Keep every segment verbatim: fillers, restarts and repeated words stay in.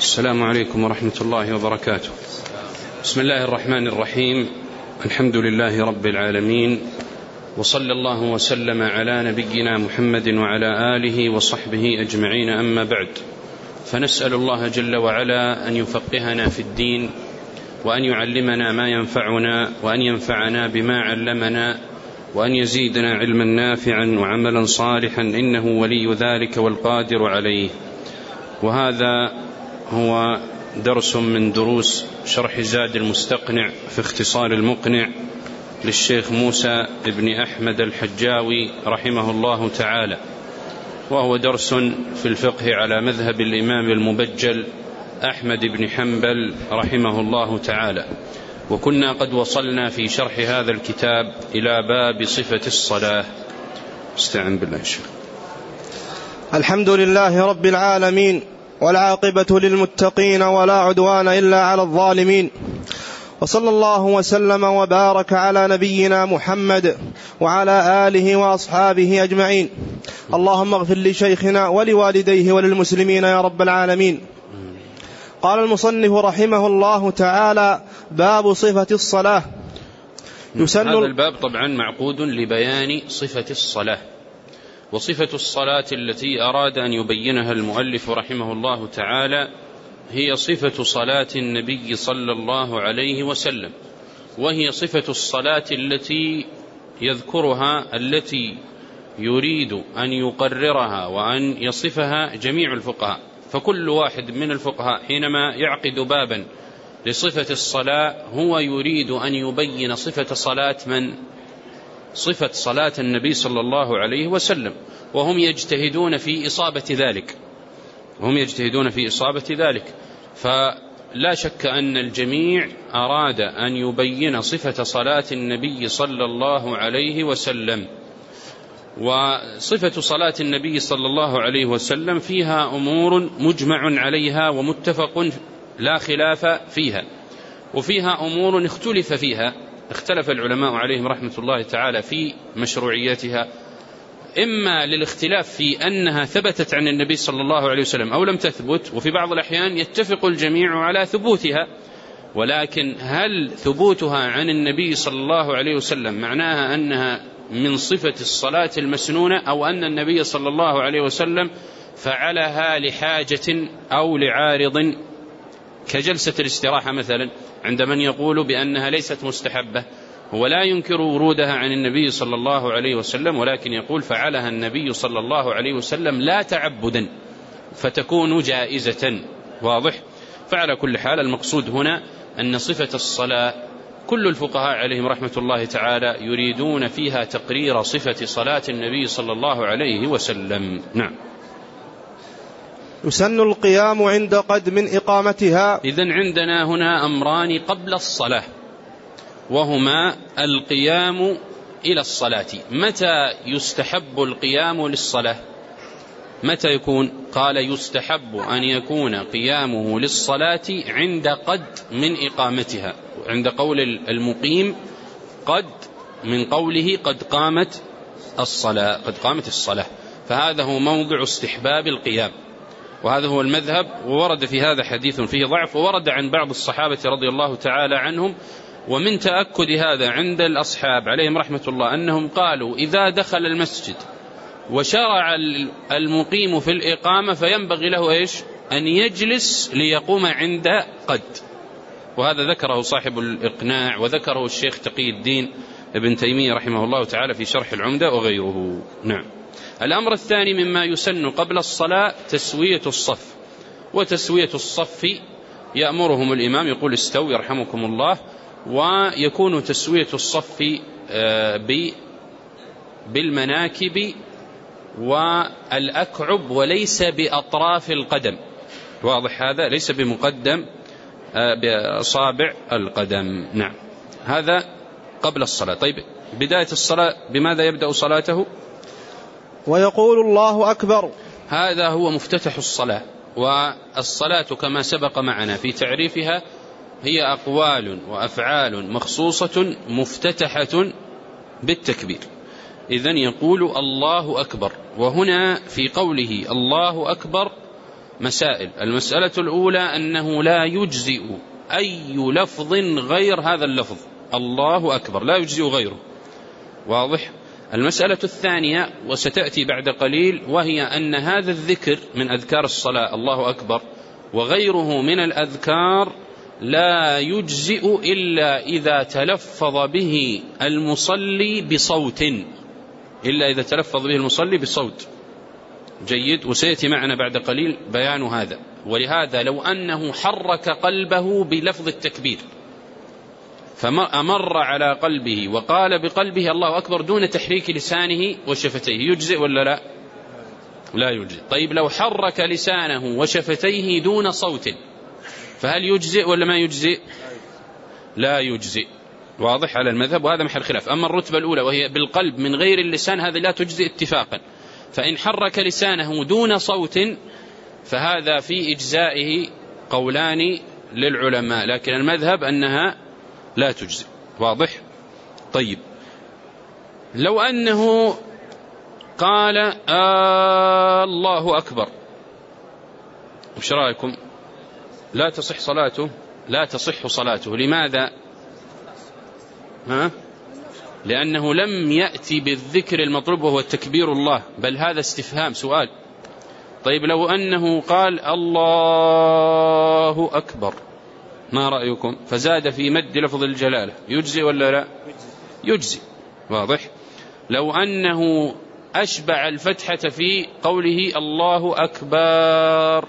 السلام عليكم ورحمة الله وبركاته. بسم الله الرحمن الرحيم. الحمد لله رب العالمين، وصلى الله وسلم على نبينا محمد وعلى آله وصحبه أجمعين، أما بعد، فنسأل الله جل وعلا أن يفقهنا في الدين، وأن يعلمنا ما ينفعنا، وأن ينفعنا بما علمنا، وأن يزيدنا علما نافعا وعملا صالحا، إنه ولي ذلك والقادر عليه. وهذا هو درس من دروس شرح زاد المستقنع في اختصار المقنع للشيخ موسى بن أحمد الحجاوي رحمه الله تعالى، وهو درس في الفقه على مذهب الإمام المبجل أحمد بن حنبل رحمه الله تعالى. وكنا قد وصلنا في شرح هذا الكتاب إلى باب صفة الصلاة. استعن بالله يا شيخ. الحمد لله رب العالمين، والعاقبة للمتقين، ولا عدوان إلا على الظالمين، وصلى الله وسلم وبارك على نبينا محمد وعلى آله وأصحابه أجمعين. اللهم اغفر لشيخنا ولوالديه وللمسلمين يا رب العالمين. قال المصنف رحمه الله تعالى: باب صفة الصلاة. يسن هذا الباب طبعا معقود لبيان صفة الصلاة، وصفة الصلاة التي أراد أن يبينها المؤلف رحمه الله تعالى هي صفة صلاة النبي صلى الله عليه وسلم، وهي صفة الصلاة التي يذكرها التي يريد أن يقررها وأن يصفها جميع الفقهاء. فكل واحد من الفقهاء حينما يعقد بابا لصفة الصلاة هو يريد أن يبين صفة صلاة من؟ صفة صلاة النبي صلى الله عليه وسلم، وهم يجتهدون في إصابة ذلك وهم يجتهدون في إصابة ذلك فلا شك أن الجميع أراد أن يبين صفة صلاة النبي صلى الله عليه وسلم. وصفة صلاة النبي صلى الله عليه وسلم فيها أمور مجمع عليها ومتفق لا خلاف فيها، وفيها أمور اختلف فيها، اختلف العلماء عليهم رحمة الله تعالى في مشروعيتها، إما للاختلاف في أنها ثبتت عن النبي صلى الله عليه وسلم أو لم تثبت، وفي بعض الأحيان يتفق الجميع على ثبوتها، ولكن هل ثبوتها عن النبي صلى الله عليه وسلم معناها أنها من صفة الصلاة المسنونة، أو أن النبي صلى الله عليه وسلم فعلها لحاجة أو لعارض كجلسة الاستراحة مثلا، عند من يقول بأنها ليست مستحبة، هو لا ينكر ورودها عن النبي صلى الله عليه وسلم، ولكن يقول فعلها النبي صلى الله عليه وسلم لا تعبدا فتكون جائزة. واضح؟ فعلى كل حال المقصود هنا أن صفة الصلاة كل الفقهاء عليهم رحمة الله تعالى يريدون فيها تقرير صفة صلاة النبي صلى الله عليه وسلم. نعم. يسن القيام عند قدم إقامتها. إذن عندنا هنا أمران قبل الصلاة، وهما القيام إلى الصلاة. متى يستحب القيام للصلاة؟ متى يكون؟ قال يستحب أن يكون قيامه للصلاة عند قد من إقامتها، عند قول المقيم قد، من قوله قد قامت الصلاة، قد قامت الصلاة، فهذا هو موضع استحباب القيام، وهذا هو المذهب. وورد في هذا حديث فيه ضعف، وورد عن بعض الصحابة رضي الله تعالى عنهم، ومن تأكد هذا عند الأصحاب عليهم رحمة الله أنهم قالوا إذا دخل المسجد وشرع المقيم في الإقامة فينبغي له إيش؟ أن يجلس ليقوم عند قد. وهذا ذكره صاحب الإقناع، وذكره الشيخ تقي الدين ابن تيمية رحمه الله تعالى في شرح العمدة وغيره. نعم. الأمر الثاني مما يسن قبل الصلاة تسوية الصف. وتسوية الصف يأمرهم الإمام يقول استوي يرحمكم الله، ويكون تسوية الصف بالمناكب والأكعب وليس بأطراف القدم. واضح هذا؟ ليس بمقدم بأصابع القدم. نعم. هذا قبل الصلاة. طيب بداية الصلاة بماذا يبدأ صلاته؟ ويقول الله أكبر. هذا هو مفتتح الصلاة. والصلاة كما سبق معنا في تعريفها هي أقوال وأفعال مخصوصة مفتتحة بالتكبير. إذن يقول الله أكبر. وهنا في قوله الله أكبر مسائل. المسألة الأولى أنه لا يجزئ أي لفظ غير هذا اللفظ الله أكبر، لا يجزئ غيره، واضح؟ المسألة الثانية وستأتي بعد قليل، وهي أن هذا الذكر من أذكار الصلاة الله أكبر وغيره من الأذكار لا يجزئ إلا إذا تلفظ به المصلي بصوت، إلا إذا تلفظ به المصلي بصوت. جيد، وسيأتي معنا بعد قليل بيان هذا. ولهذا لو أنه حرك قلبه بلفظ التكبير فأمر على قلبه وقال بقلبه الله أكبر دون تحريك لسانه وشفتيه، يجزئ ولا لا؟ لا يجزئ. طيب لو حرك لسانه وشفتيه دون صوت فهل يجزئ ولا ما يجزئ؟ لا يجزئ، واضح على المذهب، وهذا محل خلاف. أما الرتبة الأولى وهي بالقلب من غير اللسان هذا لا تجزئ اتفاقا، فإن حرك لسانه دون صوت فهذا في إجزائه قولان للعلماء، لكن المذهب أنها لا تجزئ، واضح؟ طيب لو أنه قال آه الله أكبر، وش رأيكم؟ لا تصح صلاته، لا تصح صلاته. لماذا؟ ها؟ لأنه لم يأتي بالذكر المطلوب وهو التكبير الله، بل هذا استفهام سؤال. طيب لو أنه قال الله أكبر، ما رأيكم؟ فزاد في مد لفظ الجلالة، يجزي ولا لا؟ يجزي، واضح؟ لو أنه أشبع الفتحة في قوله الله أكبر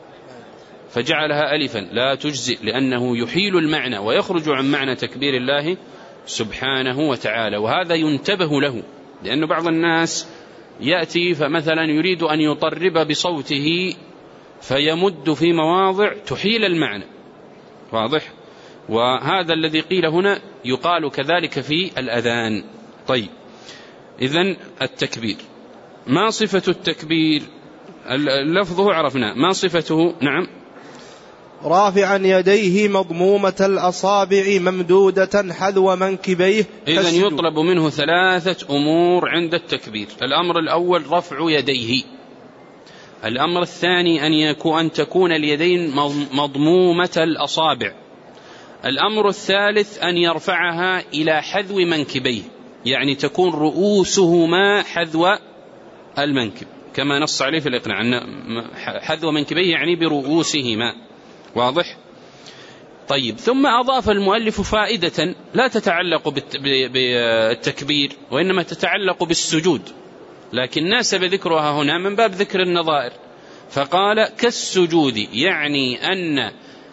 فجعلها ألفا لا تجزئ، لأنه يحيل المعنى ويخرج عن معنى تكبير الله سبحانه وتعالى، وهذا ينتبه له، لأن بعض الناس يأتي فمثلا يريد أن يطرب بصوته فيمد في مواضع تحيل المعنى، واضح؟ وهذا الذي قيل هنا يقال كذلك في الأذان. طيب إذن التكبير، ما صفة التكبير؟ لفظه عرفنا، ما صفته؟ نعم، رافعا يديه مضمومة الأصابع ممدودة حذو منكبيه. إذن يطلب منه ثلاثة أمور عند التكبير. الأمر الأول رفع يديه، الأمر الثاني أن يكون أن تكون اليدين مضمومة الأصابع، الأمر الثالث أن يرفعها إلى حذو منكبيه، يعني تكون رؤوسهما حذو المنكب كما نص عليه في الإقناع، حذو منكبيه يعني برؤوسهما، واضح؟ طيب ثم أضاف المؤلف فائدة لا تتعلق بالتكبير وإنما تتعلق بالسجود، لكن ناسب ذكرها هنا من باب ذكر النظائر، فقال كالسجود، يعني أن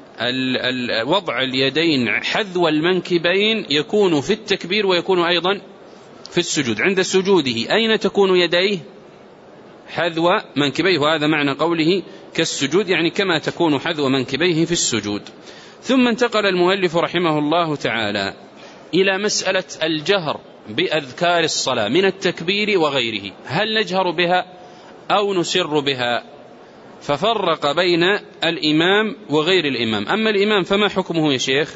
وضع اليدين حذو المنكبين يكون في التكبير ويكون أيضا في السجود. عند سجوده أين تكون يديه؟ حذو منكبيه، وهذا معنى قوله كالسجود، يعني كما تكون حذو منكبيه في السجود. ثم انتقل المؤلف رحمه الله تعالى إلى مسألة الجهر بأذكار الصلاة من التكبير وغيره، هل نجهر بها أو نسر بها؟ ففرق بين الإمام وغير الإمام. أما الإمام فما حكمه يا شيخ؟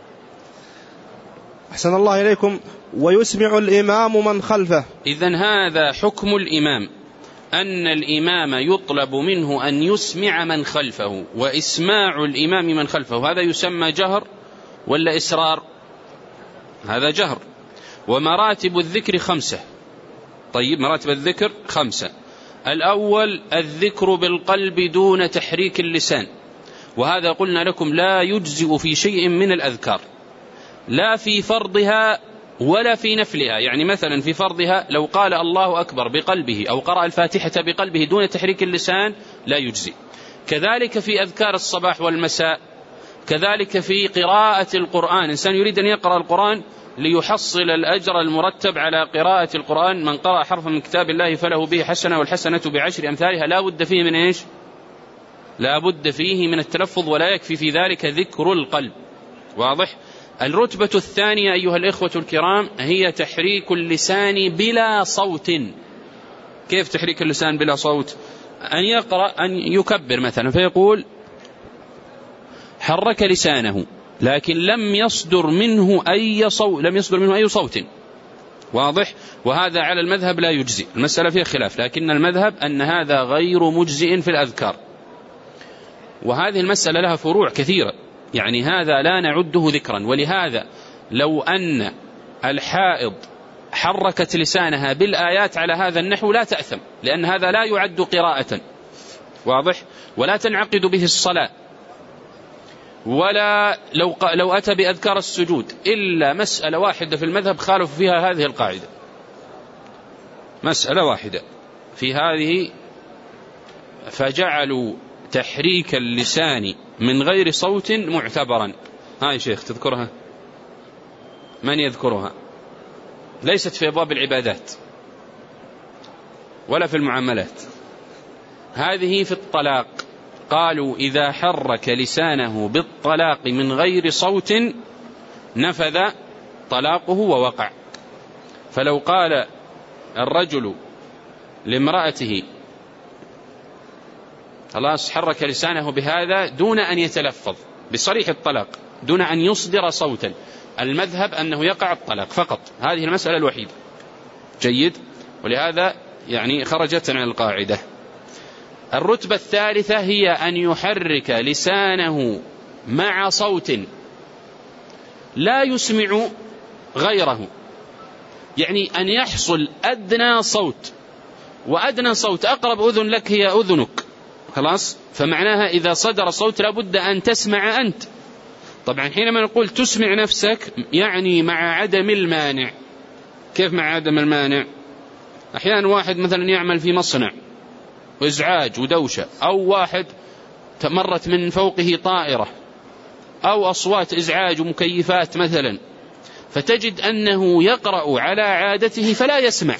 أحسن الله إليكم، ويسمع الإمام من خلفه. إذن هذا حكم الإمام، أن الإمام يطلب منه أن يسمع من خلفه، وإسماع الإمام من خلفه هذا يسمى جهر ولا إسرار؟ هذا جهر. ومراتب الذكر خمسة. طيب مراتب الذكر خمسة. الأول الذكر بالقلب دون تحريك اللسان، وهذا قلنا لكم لا يجزئ في شيء من الأذكار، لا في فرضها ولا في نفلها. يعني مثلا في فرضها لو قال الله أكبر بقلبه أو قرأ الفاتحة بقلبه دون تحريك اللسان لا يجزئ. كذلك في أذكار الصباح والمساء، كذلك في قراءة القرآن، إنسان يريد أن يقرأ القرآن ليحصل الأجر المرتب على قراءة القرآن، من قرأ حرفا من كتاب الله فله به حسنة والحسنة بعشر أمثالها، لا بد فيه من إيش؟ لا بد فيه من التلفظ، ولا يكفي في ذلك ذكر القلب، واضح؟ الرتبة الثانية أيها الإخوة الكرام هي تحريك اللسان بلا صوت. كيف تحريك اللسان بلا صوت؟ أن يقرأ أن يكبر مثلا فيقول حرك لسانه لكن لم يصدر منه أي صوت، لم يصدر منه أي صوت، واضح؟ وهذا على المذهب لا يجزئ، المسألة فيها خلاف، لكن المذهب أن هذا غير مجزئ في الأذكار. وهذه المسألة لها فروع كثيرة، يعني هذا لا نعده ذكرا. ولهذا لو أن الحائض حركت لسانها بالآيات على هذا النحو لا تأثم، لأن هذا لا يعد قراءة، واضح، ولا تنعقد به الصلاة، ولا لو, لو أتى بأذكار السجود، إلا مسألة واحدة في المذهب خالف فيها هذه القاعدة، مسألة واحدة في هذه، فجعلوا تحريك اللسان من غير صوت معتبرا. هاي شيخ تذكرها؟ من يذكرها؟ ليست في أبواب العبادات ولا في المعاملات، هذه في الطلاق. قالوا إذا حرك لسانه بالطلاق من غير صوت نفذ طلاقه ووقع. فلو قال الرجل لامرأته خلاص حرك لسانه بهذا دون أن يتلفظ بصريح الطلاق، دون أن يصدر صوتا، المذهب أنه يقع الطلاق فقط، هذه المسألة الوحيدة. جيد، ولهذا يعني خرجت عن القاعدة. الرتبة الثالثة هي أن يحرك لسانه مع صوت لا يسمع غيره، يعني أن يحصل أدنى صوت، وأدنى صوت أقرب أذن لك هي أذنك، خلاص، فمعناها إذا صدر صوت لابد أن تسمع أنت. طبعا حينما نقول تسمع نفسك يعني مع عدم المانع. كيف مع عدم المانع؟ أحيانا واحد مثلا يعمل في مصنع وإزعاج ودوشة، أو واحد مرت من فوقه طائرة، أو أصوات إزعاج ومكيفات مثلا، فتجد أنه يقرأ على عادته فلا يسمع.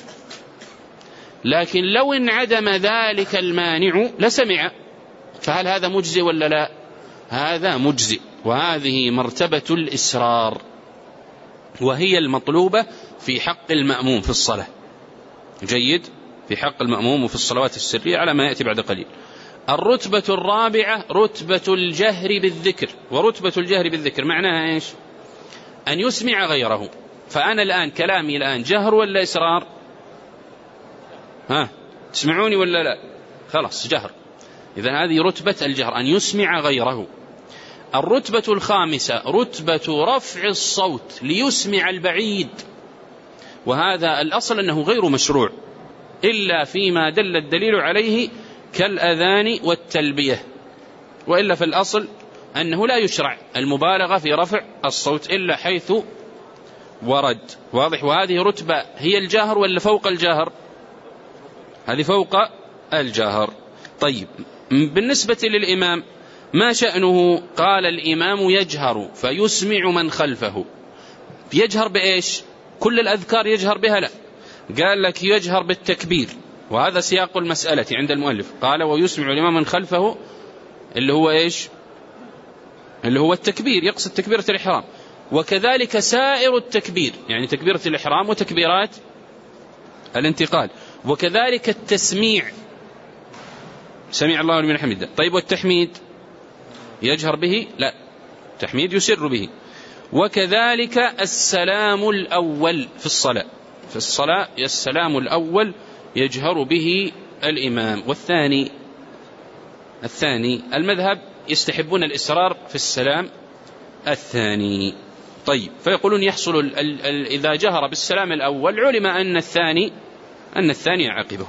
لكن لو انعدم ذلك المانع لسمع، فهل هذا مجزي ولا لا؟ هذا مجزي، وهذه مرتبة الإسرار، وهي المطلوبة في حق المأموم في الصلاة. جيد، في حق المأموم وفي الصلوات السرية على ما يأتي بعد قليل. الرتبة الرابعة رتبة الجهر بالذكر. ورتبة الجهر بالذكر معناها إيش؟ أن يسمع غيره. فأنا الآن كلامي الآن جهر ولا إسرار؟ ها، تسمعوني ولا لا؟ خلاص جهر. إذن هذه رتبة الجهر، أن يسمع غيره. الرتبة الخامسة رتبة رفع الصوت ليسمع البعيد، وهذا الأصل أنه غير مشروع إلا فيما دل الدليل عليه كالأذان والتلبية، وإلا في الأصل أنه لا يشرع المبالغة في رفع الصوت إلا حيث ورد. واضح؟ وهذه رتبة هي الجاهر ولا فوق الجاهر؟ هذه فوق الجاهر. طيب، بالنسبة للإمام ما شأنه؟ قال الإمام يجهر فيسمع من خلفه. يجهر بإيش؟ كل الأذكار يجهر بها؟ لا، قال لك يجهر بالتكبير، وهذا سياق المسألة عند المؤلف. قال ويسمع الإمام من خلفه، اللي هو إيش؟ اللي هو التكبير، يقصد تكبيرة الإحرام، وكذلك سائر التكبير، يعني تكبيرة الإحرام وتكبيرات الانتقال، وكذلك التسميع، سمع الله لمن حمده. طيب، والتحميد يجهر به؟ لا، التحميد يسر به. وكذلك السلام الأول في الصلاة، في الصلاة السلام الأول يجهر به الإمام. والثاني الثاني المذهب يستحبون الإسرار في السلام الثاني. طيب، فيقولون يحصل ال ال ال إذا جهر بالسلام الأول علم أن الثاني أن الثاني عقبه.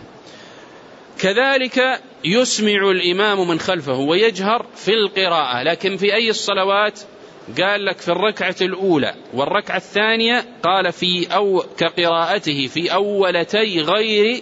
كذلك يسمع الإمام من خلفه ويجهر في القراءة، لكن في أي الصلوات؟ قال لك في الركعة الأولى والركعة الثانية، قال في أو كقراءته في أولتي غير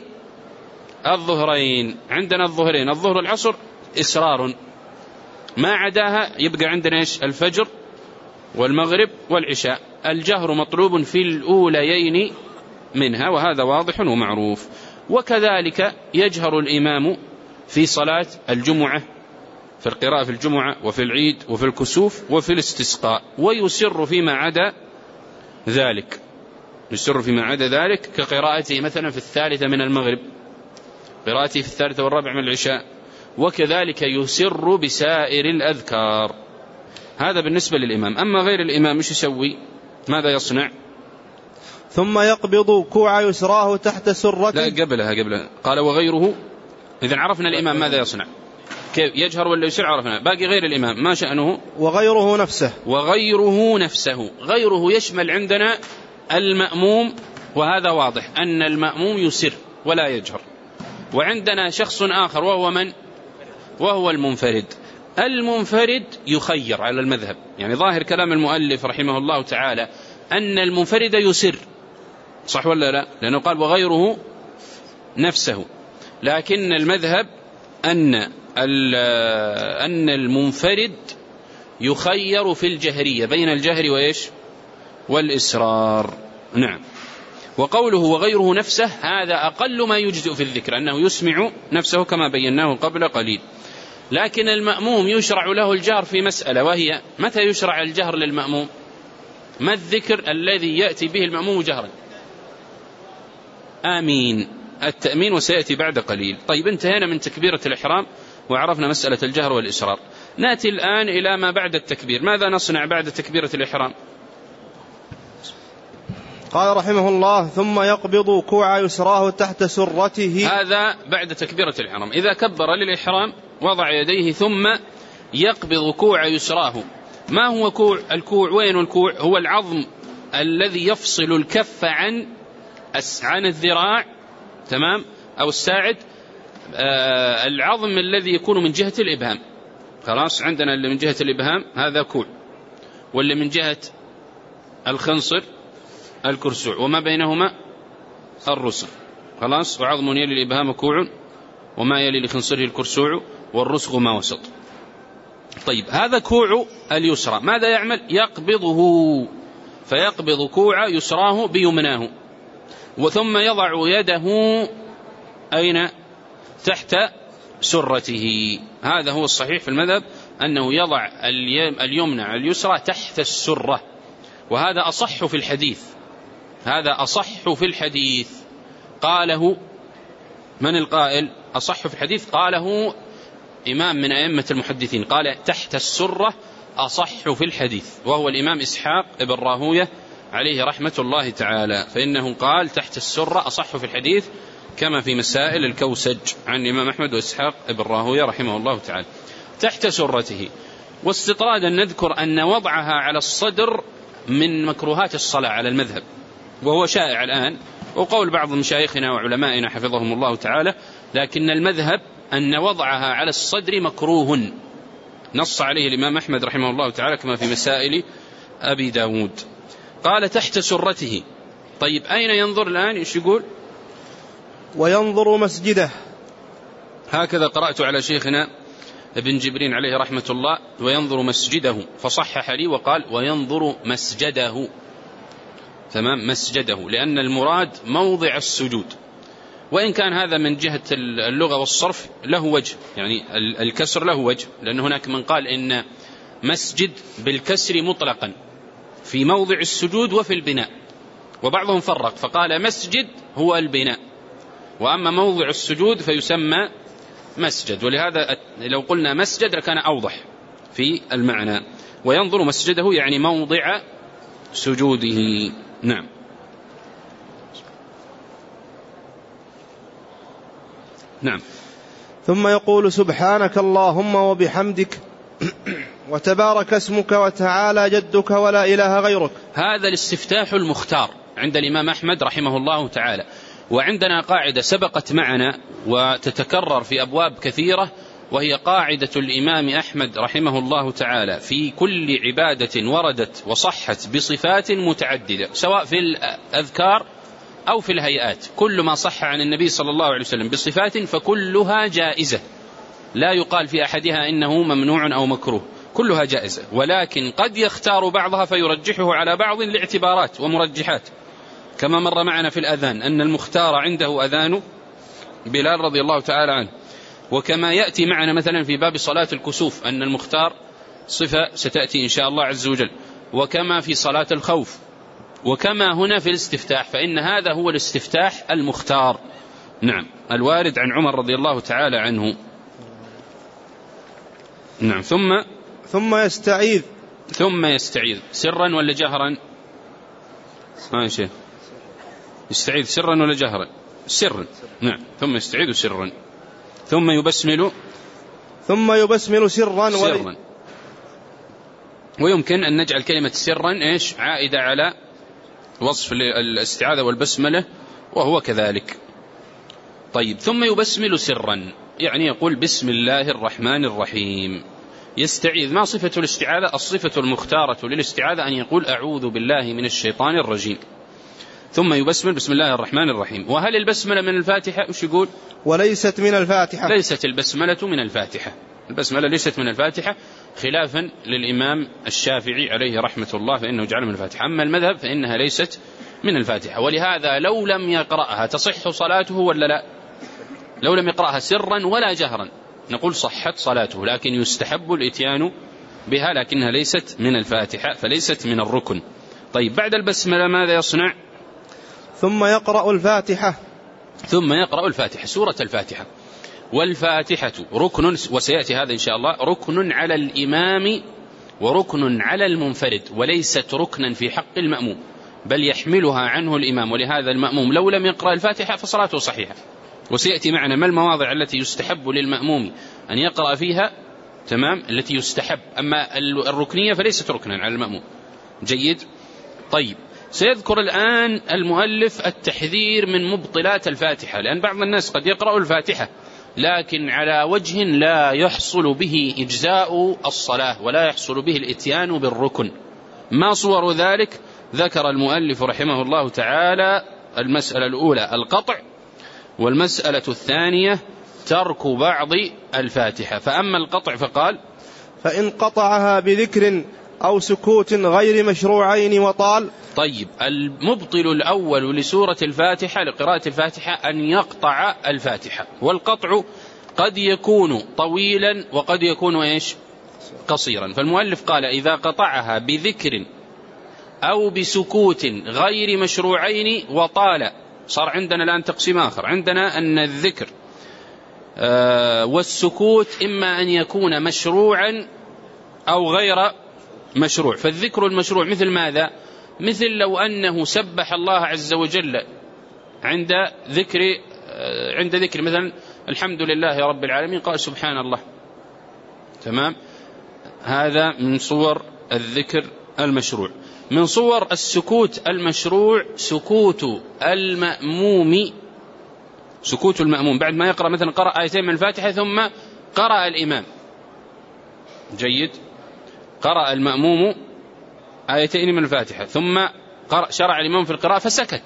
الظهرين. عندنا الظهرين، الظهر العصر إسرار، ما عداها يبقى عندنا إيش؟ الفجر والمغرب والعشاء. الجهر مطلوب في الأوليين منها، وهذا واضح ومعروف. وكذلك يجهر الإمام في صلاة الجمعة، في القراءة في الجمعة وفي العيد وفي الكسوف وفي الاستسقاء، ويسر فيما عدا ذلك، يسر فيما عدا ذلك كقراءته مثلا في الثالثة من المغرب، قراءته في الثالثة والرابع من العشاء، وكذلك يسر بسائر الأذكار. هذا بالنسبة للإمام. أما غير الإمام مش يسوي؟ ماذا يصنع؟ ثم يقبض كوع يسراه تحت سرته. لا، قبلها قبلها قال وغيره. إذن عرفنا الإمام ماذا يصنع. كيف يجهر ولا يسر عرفنا. باقي غير الإمام ما شأنه؟ وغيره نفسه. وغيره نفسه. غيره يشمل عندنا المأموم، وهذا واضح أن المأموم يسر ولا يجهر. وعندنا شخص آخر وهو من؟ وهو المنفرد. المنفرد يخير على المذهب، يعني ظاهر كلام المؤلف رحمه الله تعالى أن المنفرد يسر، صح ولا لا؟ لأنه قال وغيره نفسه، لكن المذهب أن أن المنفرد يخير في الجهرية بين الجهر وإيش؟ والإسرار. نعم. وقوله وغيره نفسه هذا أقل ما يجزئ في الذكر، أنه يسمع نفسه كما بيناه قبل قليل. لكن المأموم يشرع له الجهر في مسألة، وهي متى يشرع الجهر للمأموم؟ ما الذكر الذي يأتي به المأموم جهرا؟ آمين، التأمين، وسيأتي بعد قليل. طيب انتهينا من تكبيرة الإحرام وعرفنا مسألة الجهر والإسرار. نأتي الآن إلى ما بعد التكبير. ماذا نصنع بعد تكبيرة الإحرام؟ قال رحمه الله ثم يقبض كوع يسراه تحت سرته. هذا بعد تكبيرة الإحرام. إذا كبر للإحرام وضع يديه ثم يقبض كوع يسراه. ما هو كوع؟ الكوع وين الكوع؟ هو العظم الذي يفصل الكف عن عن الذراع، تمام، أو الساعد. آه العظم الذي يكون من جهة الإبهام. خلاص، عندنا اللي من جهة الإبهام هذا كوع، واللي من جهة الخنصر الكرسوع، وما بينهما الرسغ. خلاص، وعظم يلي الإبهام كوع، وما يلي لخنصره الكرسوع، والرسغ ما وسط. طيب، هذا كوع اليسرى ماذا يعمل؟ يقبضه، فيقبض كوع يسراه بيمناه، وثم يضع يده أين؟ تحت سرته. هذا هو الصحيح في المذهب، أنه يضع اليمنى على اليسرى تحت السرة، وهذا أصح في الحديث. هذا أصح في الحديث. قاله من القائل؟ أصح في الحديث قاله إمام من أئمة المحدثين، قال تحت السرة أصح في الحديث، وهو الإمام إسحاق ابن راهوية عليه رحمة الله تعالى، فإنه قال تحت السرة أصح في الحديث، كما في مسائل الكوسج عن الإمام أحمد وإسحاق ابن راهوية رحمه الله تعالى تحت سرته. واستطرادا نذكر أن وضعها على الصدر من مكروهات الصلاة على المذهب، وهو شائع الآن، وقول بعض مشايخنا وعلمائنا حفظهم الله تعالى، لكن المذهب أن وضعها على الصدر مكروه، نص عليه الإمام أحمد رحمه الله تعالى كما في مسائل أبي داود. قال تحت سرته. طيب، أين ينظر الآن؟ إيش يقول؟ وينظر مسجده. هكذا قرأت على شيخنا ابن جبرين عليه رحمة الله، وينظر مسجده، فصحح لي وقال وينظر مسجده، تمام، مسجده، لأن المراد موضع السجود. وإن كان هذا من جهة اللغة والصرف له وجه، يعني الكسر له وجه، لأن هناك من قال إن مسجد بالكسر مطلقا في موضع السجود وفي البناء، وبعضهم فرق فقال مسجد هو البناء، وأما موضع السجود فيسمى مسجد. ولهذا لو قلنا مسجد لكان أوضح في المعنى. وينظر مسجده يعني موضع سجوده. نعم. نعم. ثم يقول سبحانك اللهم وبحمدك وتبارك اسمك وتعالى جدك ولا إله غيرك. هذا الاستفتاح المختار عند الإمام أحمد رحمه الله تعالى. وعندنا قاعدة سبقت معنا وتتكرر في أبواب كثيرة، وهي قاعدة الإمام أحمد رحمه الله تعالى في كل عبادة وردت وصحت بصفات متعددة، سواء في الأذكار أو في الهيئات، كل ما صح عن النبي صلى الله عليه وسلم بصفات فكلها جائزة، لا يقال في أحدها إنه ممنوع أو مكروه، كلها جائزة، ولكن قد يختار بعضها فيرجحه على بعض لاعتبارات ومرجحات، كما مر معنا في الأذان أن المختار عنده أذان بلال رضي الله تعالى عنه، وكما يأتي معنا مثلا في باب صلاة الكسوف أن المختار صفة ستأتي إن شاء الله عز وجل، وكما في صلاة الخوف، وكما هنا في الاستفتاح، فإن هذا هو الاستفتاح المختار. نعم، الوارد عن عمر رضي الله تعالى عنه. نعم. ثم ثم يستعيذ ثم يستعيذ سرا ولا جهرا؟ ما شيء يستعيذ سرا ولا جهرا؟ سرا. نعم. ثم يستعيذ سرا. ثم يبسمل ثم يبسمل سرا, سرا. ويمكن أن نجعل كلمة سرا إيش عائدة على وصف الاستعاذة والبسملة وهو كذلك. طيب ثم يبسمل سرا يعني يقول بسم الله الرحمن الرحيم، يستعيذ. ما صفة الاستعاذة؟ الصفة المختارة للاستعاذة أن يقول أعوذ بالله من الشيطان الرجيم ثم يبسمل بسم الله الرحمن الرحيم. وهل البسملة من الفاتحة؟ وش يقول؟ وليست من الفاتحة. ليست البسملة من الفاتحة، البسملة ليست من الفاتحة خلافا للإمام الشافعي عليه رحمة الله فإنه جعل من الفاتحة. أما المذهب فإنها ليست من الفاتحة، ولهذا لو لم يقرأها تصح صلاته ولا لا؟ لو لم يقرأها سرا ولا جهرا نقول صحت صلاته، لكن يستحب الإتيان بها لكنها ليست من الفاتحة فليست من الركن. طيب بعد البسملة ماذا يصنع؟ ثم يقرأ الفاتحة. ثم يقرأ الفاتحة، سورة الفاتحة. والفاتحة ركن، وسيأتي هذا إن شاء الله، ركن على الإمام وركن على المنفرد، وليست ركنا في حق المأموم بل يحملها عنه الإمام، ولهذا المأموم لو لم يقرأ الفاتحة فصلاته صحيحة. وسيأتي معنا ما المواضع التي يستحب للمأموم أن يقرأ فيها، تمام، التي يستحب. أما الركنية فليست ركنا على المأموم. جيد. طيب سيذكر الآن المؤلف التحذير من مبطلات الفاتحة، لأن بعض الناس قد يقرأ الفاتحة لكن على وجه لا يحصل به إجزاء الصلاة ولا يحصل به الإتيان بالركن. ما صور ذلك؟ ذكر المؤلف رحمه الله تعالى المسألة الأولى القطع، والمسألة الثانية ترك بعض الفاتحة. فأما القطع فقال فإن قطعها بذكر أو سكوت غير مشروعين وطال. طيب المبطل الأول لسورة الفاتحة لقراءة الفاتحة أن يقطع الفاتحة، والقطع قد يكون طويلا وقد يكون إيش قصيرا. فالمؤلف قال إذا قطعها بذكر أو بسكوت غير مشروعين وطال. صار عندنا الآن تقسيم آخر، عندنا أن الذكر آه والسكوت إما أن يكون مشروعا أو غير مشروع. فالذكر المشروع مثل ماذا؟ مثل لو أنه سبح الله عز وجل عند ذكر آه عند ذكر مثلا الحمد لله رب العالمين قال سبحان الله، تمام، هذا من صور الذكر المشروع. من صور السكوت المشروع سكوت المأموم، سكوت المأموم بعد ما يقرأ مثلا قرأ آيتين من الفاتحة ثم قرأ الإمام. جيد. قرأ المأموم آيتين من الفاتحة ثم قرأ شرع الإمام في القراءة فسكت،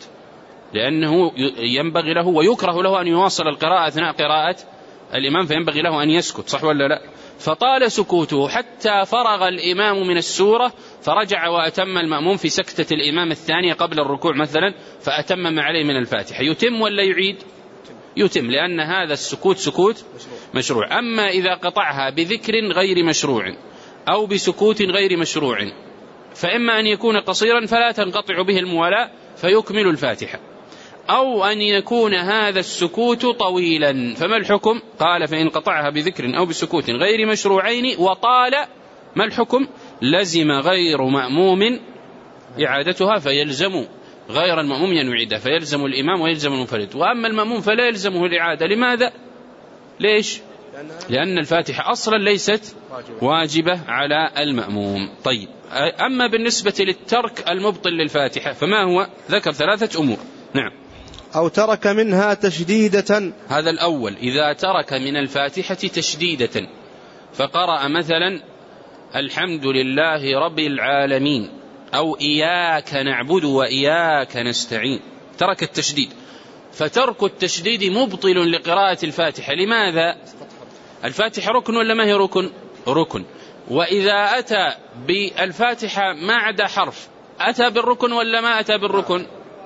لأنه ينبغي له ويكره له أن يواصل القراءة أثناء قراءة الإمام، فينبغي له أن يسكت، صح ولا لا؟ فطال سكوته حتى فرغ الإمام من السورة فرجع وأتم المأموم في سكتة الإمام الثانية قبل الركوع مثلا فأتمم عليه من الفاتحة. يتم ولا يعيد؟ يتم، لأن هذا السكوت سكوت مشروع. أما إذا قطعها بذكر غير مشروع أو بسكوت غير مشروع فإما أن يكون قصيرا فلا تنقطع به الموالاة فيكمل الفاتحة، أو أن يكون هذا السكوت طويلا. فما الحكم؟ قال فإن قطعها بذكر أو بسكوت غير مشروعين وطال ما الحكم؟ لزم غير مأموم إعادتها فيلزم غير المأموم أن يعيدها، فيلزم الإمام ويلزم المنفرد. وأما المأموم فلا يلزمه الإعادة. لماذا؟ ليش؟ لأن الفاتحة أصلا ليست واجبة على المأموم. طيب أما بالنسبة للترك المبطل للفاتحة فما هو؟ ذكر ثلاثة أمور. نعم. أو ترك منها تشديدة. هذا الأول، إذا ترك من الفاتحة تشديدة فقرأ مثلا الحمد لله رب العالمين أو إياك نعبد وإياك نستعين، ترك التشديد. فترك التشديد مبطل لقراءة الفاتحة. لماذا؟ الفاتحة ركن ولا ما هي ركن؟ ركن. وإذا أتى بالفاتحة ما عدا حرف أتى بالركن ولا ما أتى بالركن؟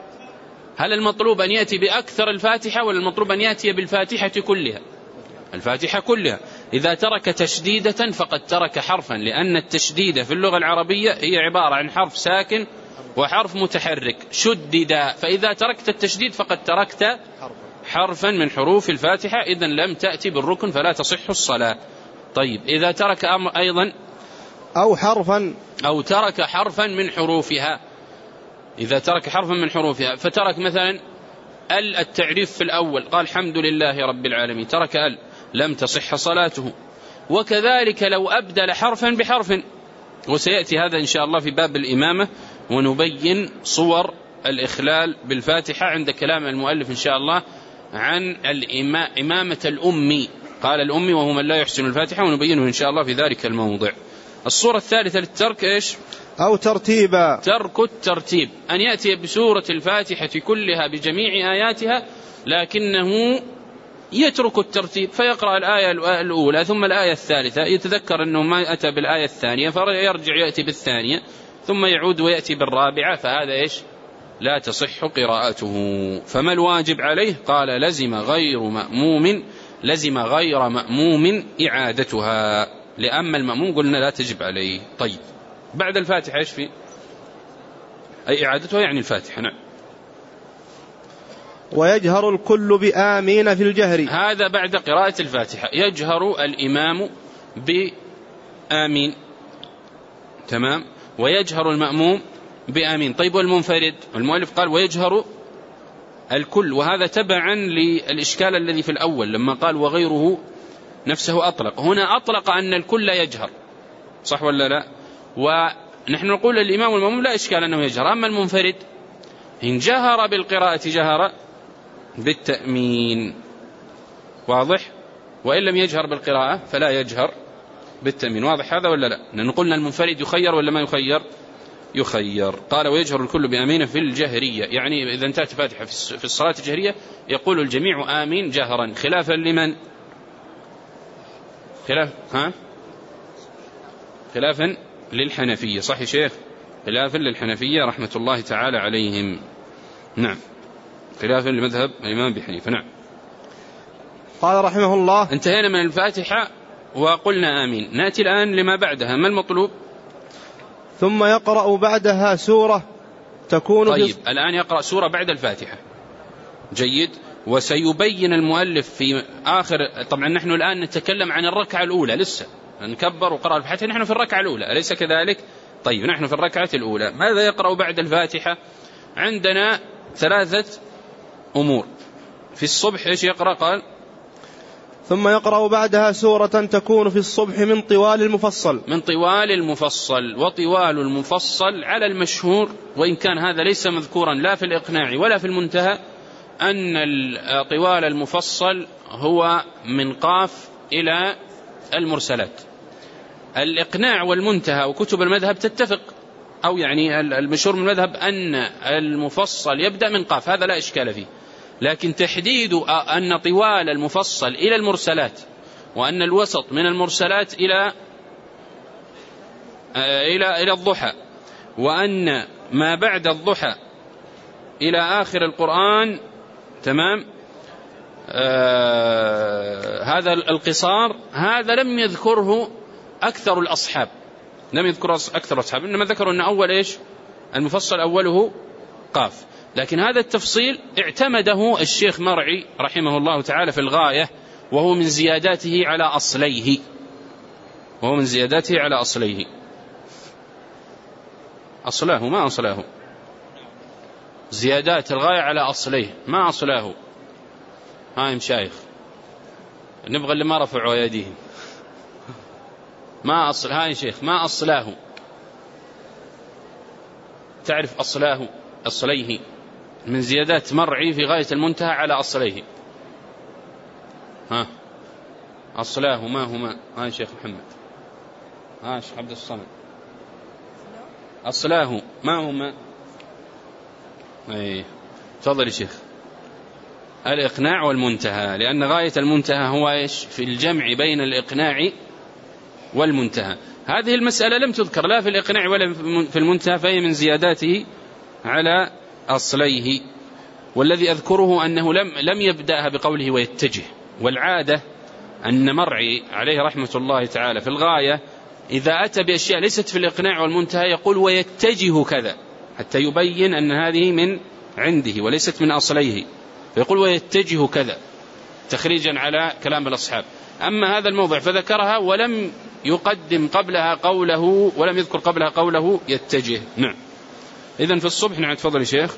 هل المطلوب أن يأتي بأكثر الفاتحة ولا المطلوب أن يأتي بالفاتحة كلها؟ الفاتحة كلها. إذا ترك تشديدة فقد ترك حرفا، لأن التشديد في اللغة العربية هي عبارة عن حرف ساكن وحرف متحرك شدد، فإذا تركت التشديد فقد تركت حرفا من حروف الفاتحة، إذن لم تأتي بالركن فلا تصح الصلاة. طيب إذا ترك أمر أيضا أو حرفا أو ترك حرفا من حروفها، إذا ترك حرفا من حروفها فترك مثلا ال التعريف في الأول قال الحمد لله رب العالمين، ترك ال لم تصح صلاته. وكذلك لو أبدل حرفا بحرف، وسيأتي هذا إن شاء الله في باب الإمامة، ونبين صور الإخلال بالفاتحة عند كلام المؤلف إن شاء الله عن إمامة الأمي، قال الأمي وهو من لا يحسن الفاتحة، ونبينه إن شاء الله في ذلك الموضع. الصورة الثالثة للترك إيش؟ أو ترتيبا، ترك الترتيب، أن يأتي بسورة الفاتحة كلها بجميع آياتها لكنه يترك الترتيب، فيقرأ الآية الأولى ثم الآية الثالثة، يتذكر أنه ما أتى بالآية الثانية فيرجع يأتي بالثانية ثم يعود ويأتي بالرابعة، فهذا إيش؟ لا تصح قراءته. فما الواجب عليه؟ قال لزم غير مأموم لزم غير مأموم إعادتها، لأما المأموم قلنا لا تجب عليه. طيب بعد الفاتحة إيش في؟ أي إعادتها يعني الفاتحة. نعم. ويجهر الكل بآمين في الجهر، هذا بعد قراءة الفاتحة يجهر الإمام بآمين، تمام، ويجهر المأموم بآمين. طيب والمنفرد؟ المؤلف قال ويجهر الكل، وهذا تبعا للإشكال الذي في الأول لما قال وغيره نفسه أطلق، هنا أطلق أن الكل يجهر، صح ولا لا؟ ونحن نقول الإمام والمأموم لا إشكال أنه يجهر، أما المنفرد إن جهر بالقراءة جهر بالتأمين، واضح؟ وإن لم يجهر بالقراءة فلا يجهر بالتأمين، واضح هذا ولا لا؟ لأن قلنا المنفرد يخير ولا ما يخير؟ يخير. قال ويجهر الكل بآمين في الجهرية، يعني إذا انتهت فاتحة في الصلاة الجهرية يقول الجميع آمين جهرا، خلافا لمن؟ خلاف ها؟ خلافا للحنفية، صح يا شيخ؟ خلافا للحنفية رحمة الله تعالى عليهم. نعم، خلافا لمذهب الإمام أبي حنيفة. نعم. قال رحمه الله انتهينا من الفاتحة وقلنا آمين، نأتي الآن لما بعدها، ما المطلوب؟ ثم يقرأ بعدها سورة تكون طيب في... الآن يقرأ سورة بعد الفاتحة، جيد. وسيبين المؤلف في آخر، طبعا نحن الآن نتكلم عن الركعة الأولى، لسه نكبر وقرأ الفاتحة، نحن في الركعة الأولى أليس كذلك؟ طيب نحن في الركعة الأولى، ماذا يقرأ بعد الفاتحة؟ عندنا ثلاثة أمور. في الصبح إيش يقرأ؟ قال ثم يقرأ بعدها سورة تكون في الصبح من طوال المفصل، من طوال المفصل. وطوال المفصل على المشهور، وإن كان هذا ليس مذكورا لا في الإقناع ولا في المنتهى، أن طوال المفصل هو من قاف إلى المرسلات. الإقناع والمنتهى وكتب المذهب تتفق، أو يعني المشهور من المذهب أن المفصل يبدأ من قاف، هذا لا إشكال فيه، لكن تحديد أن طوال المفصل إلى المرسلات، وأن الوسط من المرسلات إلى إلى إلى الضحى، وأن ما بعد الضحى إلى آخر القرآن، تمام، آه هذا القصار، هذا لم يذكره أكثر الأصحاب، لم يذكر أكثر الأصحاب، إنما ذكروا أن أول إيش؟ المفصل أوله قاف. لكن هذا التفصيل اعتمده الشيخ مرعي رحمه الله تعالى في الغاية، وهو من زياداته على أصليه، وهو من زياداته على أصليه. أصلاه ما أصلاه، زيادات الغاية على أصليه ما أصلاه. هاي مشايخ نبغى اللي ما رفعوا أيديهم، ما أصل، هاي شيخ ما أصلاه، تعرف أصلاه أصليه، من زيادات مرعي في غاية المنتهى على أصليه. ها أصلاه ما هما؟ هاي شيخ محمد، ها شيخ عبد الصمد، أصلاه ما هما؟ ايه تفضل يا شيخ. الإقناع والمنتهى، لأن غاية المنتهى هو إيش؟ في الجمع بين الإقناع والمنتهى. هذه المسألة لم تذكر لا في الإقناع ولا في المنتهى، فهي من زياداته على أصليه. والذي أذكره أنه لم لم يبدأها بقوله ويتجه، والعادة أن مرعي عليه رحمة الله تعالى في الغاية إذا أتى بأشياء ليست في الإقناع والمنتهى يقول ويتجه كذا، حتى يبين أن هذه من عنده وليست من أصليه، فيقول ويتجه كذا تخريجا على كلام الأصحاب. أما هذا الموضع فذكرها ولم يقدم قبلها قوله، ولم يذكر قبلها قوله يتجه. نعم. إذن في الصبح. نعم تفضل يا شيخ.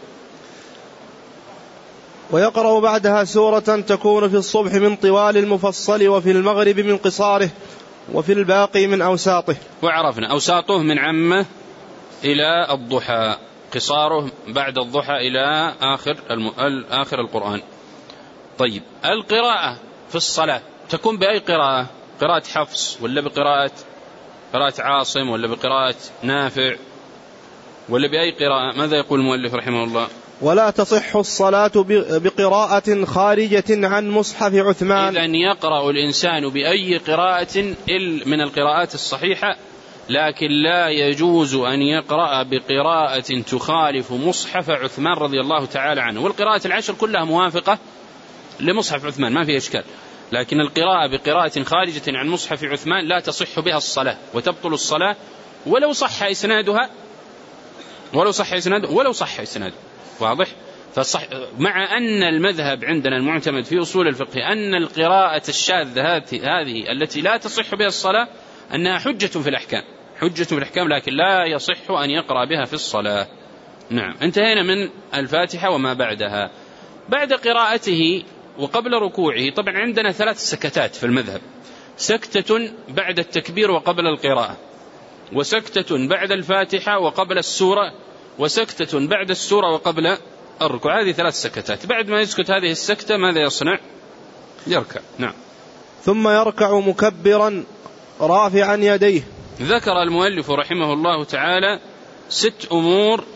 ويقرأ بعدها سورة تكون في الصبح من طوال المفصل وفي المغرب من قصاره، وفي الباقي من أوساطه. وعرفنا أوساطه من عمه إلى الضحى، قصاره بعد الضحى إلى آخر, الم... آخر القرآن. طيب القراءة في الصلاة تكون بأي قراءة؟ قراءة حفص ولا بقراءة قراءة عاصم ولا بقراءة نافع ولا بأي قراءة؟ ماذا يقول المؤلف رحمه الله؟ ولا تصح الصلاة بقراءة خارجة عن مصحف عثمان. إذن يقرأ الإنسان بأي قراءة من القراءات الصحيحة، لكن لا يجوز أن يقرأ بقراءة تخالف مصحف عثمان رضي الله تعالى عنه. والقراءة العشر كلها موافقة لمصحف عثمان ما في إشكال، لكن القراءة بقراءة خارجة عن مصحف عثمان لا تصح بها الصلاة وتبطل الصلاة ولو صح إسنادها ولو صح إسناده ولو صح إسناده واضح؟ فصح مع أن المذهب عندنا المعتمد في أصول الفقه أن القراءة الشاذة هذه التي لا تصح بها الصلاة أنها حجة في الأحكام، حجة في الأحكام، لكن لا يصح أن يقرأ بها في الصلاة. نعم، انتهينا من الفاتحة وما بعدها. بعد قراءته وقبل ركوعه طبعا عندنا ثلاث سكتات في المذهب: سكتة بعد التكبير وقبل القراءة، وسكتة بعد الفاتحة وقبل السورة، وسكتة بعد السورة وقبل الركوع. هذه ثلاث سكتات. بعد ما يسكت هذه السكتة ماذا يصنع؟ يركع. نعم. ثم يركع مكبرا رافعا يديه. ذكر المؤلف رحمه الله تعالى ست أمور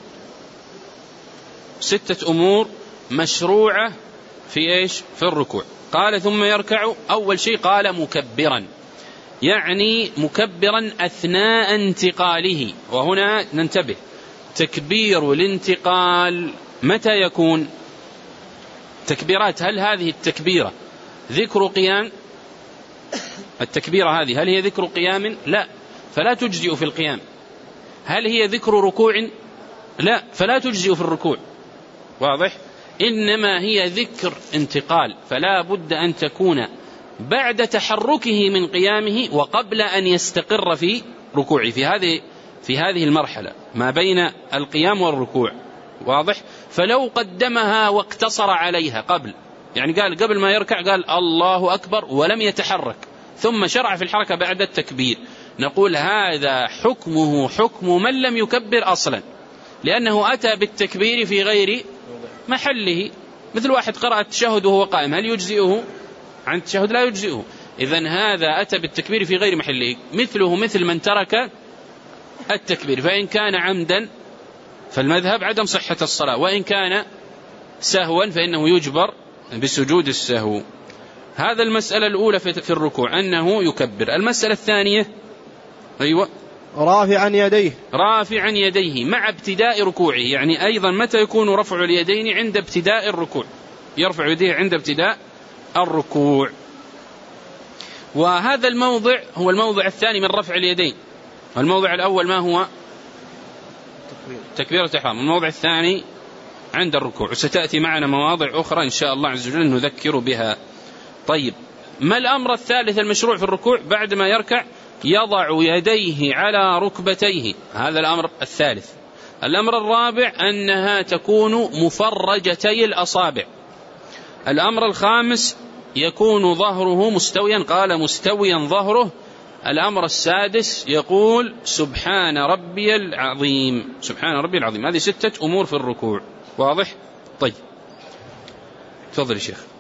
ستة أمور مشروعة في إيش؟ في الركوع. قال ثم يركع، أول شيء قال مكبرا، يعني مكبرا أثناء انتقاله. وهنا ننتبه، تكبير الانتقال متى يكون؟ تكبيرات، هل هذه التكبيرة ذكر قيام؟ التكبيرة هذه هل هي ذكر قيام؟ لا، فلا تجزئ في القيام. هل هي ذكر ركوع؟ لا، فلا تجزئ في الركوع. واضح؟ إنما هي ذكر انتقال، فلا بد أن تكون بعد تحركه من قيامه وقبل أن يستقر في ركوعه، في هذه في هذه المرحلة ما بين القيام والركوع. واضح؟ فلو قدمها واقتصر عليها قبل، يعني قال قبل ما يركع قال الله أكبر ولم يتحرك ثم شرع في الحركة بعد التكبير، نقول هذا حكمه حكم من لم يكبر أصلا، لأنه أتى بالتكبير في غير محله. مثل واحد قرأ التشهد وهو قائم، هل يجزئه عن التشهد؟ لا يجزئه. إذن هذا أتى بالتكبير في غير محله، مثله مثل من ترك التكبير، فإن كان عمدا فالمذهب عدم صحة الصلاة، وإن كان سهوا فإنه يجبر بسجود السهو. هذا المسألة الأولى في الركوع أنه يكبر. المسألة الثانية أيوة رافعا يديه، رافعا يديه مع ابتداء ركوعه، يعني أيضا متى يكون رفع اليدين؟ عند ابتداء الركوع، يرفع يديه عند ابتداء الركوع. وهذا الموضع هو الموضع الثاني من رفع اليدين. الموضع الأول ما هو؟ تكبيرة الإحرام. الموضع الثاني عند الركوع، وستأتي معنا مواضع أخرى إن شاء الله عز وجل نذكر بها. طيب، ما الأمر الثالث المشروع في الركوع؟ بعد ما يركع يضع يديه على ركبتيه، هذا الأمر الثالث. الأمر الرابع أنها تكون مفرجتي الأصابع. الأمر الخامس يكون ظهره مستويا، قال مستويا ظهره. الأمر السادس يقول سبحان ربي العظيم، سبحان ربي العظيم. هذه ستة أمور في الركوع. واضح؟ طيب تفضل يا شيخ.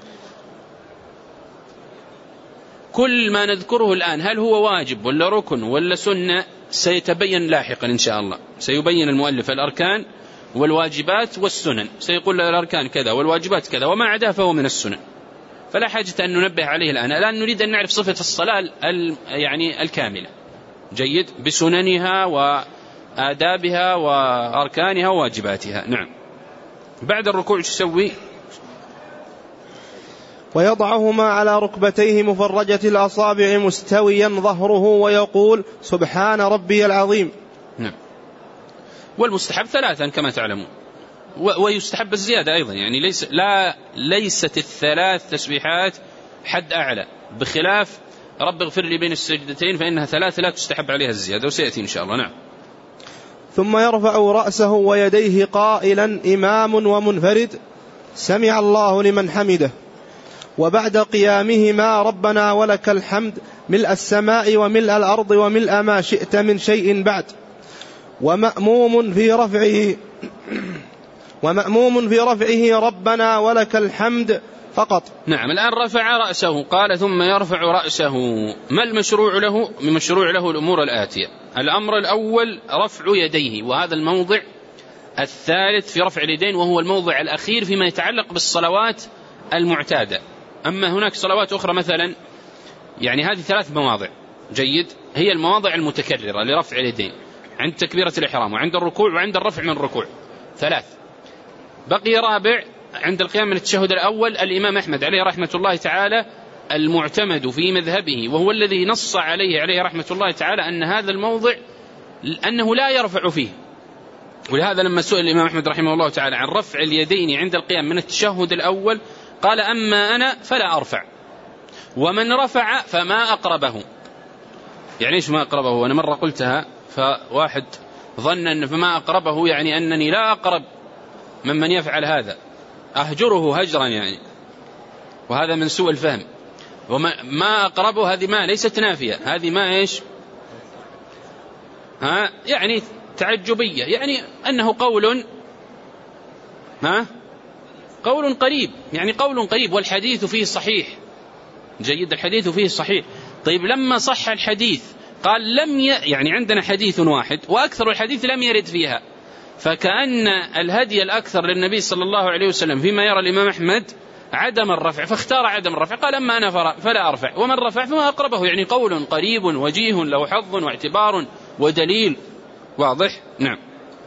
كل ما نذكره الآن هل هو واجب ولا ركن ولا سنة سيتبين لاحقا إن شاء الله. سيبين المؤلف الأركان والواجبات والسنن، سيقول الأركان كذا والواجبات كذا، وما عداه فهو من السنن، فلا حاجة أن ننبه عليه الآن. الآن نريد أن نعرف صفة الصلاة يعني الكاملة، جيد، بسننها وآدابها وأركانها وواجباتها. نعم. بعد الركوع يسوي ويضعهما على ركبتيه مفرجة الأصابع مستويا ظهره ويقول سبحان ربي العظيم. نعم. والمستحب ثلاثا كما تعلمون، ويستحب الزيادة أيضا، يعني ليس لا ليست الثلاث تسبيحات حد أعلى، بخلاف رب اغفر لي بين السجدتين فإنها ثلاث لا تستحب عليها الزيادة، وسيأتي إن شاء الله. نعم. ثم يرفع رأسه ويديه قائلا إمام ومنفرد سمع الله لمن حمده، وبعد قيامهما ربنا ولك الحمد ملء السماء وملء الأرض وملء ما شئت من شيء بعد. ومأموم في رفعه ومأموم في رفعه ربنا ولك الحمد فقط. نعم. الآن رفع رأسه، قال ثم يرفع رأسه. ما المشروع له؟ مشروع له الأمور الآتية. الأمر الأول رفع يديه، وهذا الموضع الثالث في رفع اليدين، وهو الموضع الأخير فيما يتعلق بالصلوات المعتادة. أما هناك صلوات أخرى مثلا، يعني هذه ثلاث مواضع جيد هي المواضع المتكررة لرفع اليدين، عند تكبيرة الإحرام وعند الركوع وعند الرفع من الركوع، ثلاث. بقي رابع عند القيام من التشهد الأول. الإمام أحمد عليه رحمة الله تعالى المعتمد في مذهبه، وهو الذي نص عليه عليه رحمة الله تعالى، أن هذا الموضع أنه لا يرفع فيه. ولهذا لما سئل الإمام أحمد رحمه الله تعالى عن رفع اليدين عند القيام من التشهد الأول قال: أما أنا فلا أرفع، ومن رفع فما أقربه. يعني إيش ما أقربه؟ وأنا مرة قلتها فواحد ظن أن فما أقربه يعني أنني لا أقرب ممن يفعل هذا، أهجره هجرا يعني، وهذا من سوء الفهم. وما ما أقربه هذه ما ليست نافية، هذه ما إيش ها يعني تعجبية، يعني أنه قول ها قول قريب، يعني قول قريب، والحديث فيه صحيح جيد، الحديث فيه صحيح. طيب لما صح الحديث قال لم ي... يعني عندنا حديث واحد وأكثر الحديث لم يرد فيها، فكأن الهدي الأكثر للنبي صلى الله عليه وسلم فيما يرى الإمام أحمد عدم الرفع، فاختار عدم الرفع، قال أما أنا فلا أرفع، ومن رفع فما أقربه، يعني قول قريب وجيه له حظ واعتبار ودليل واضح. نعم.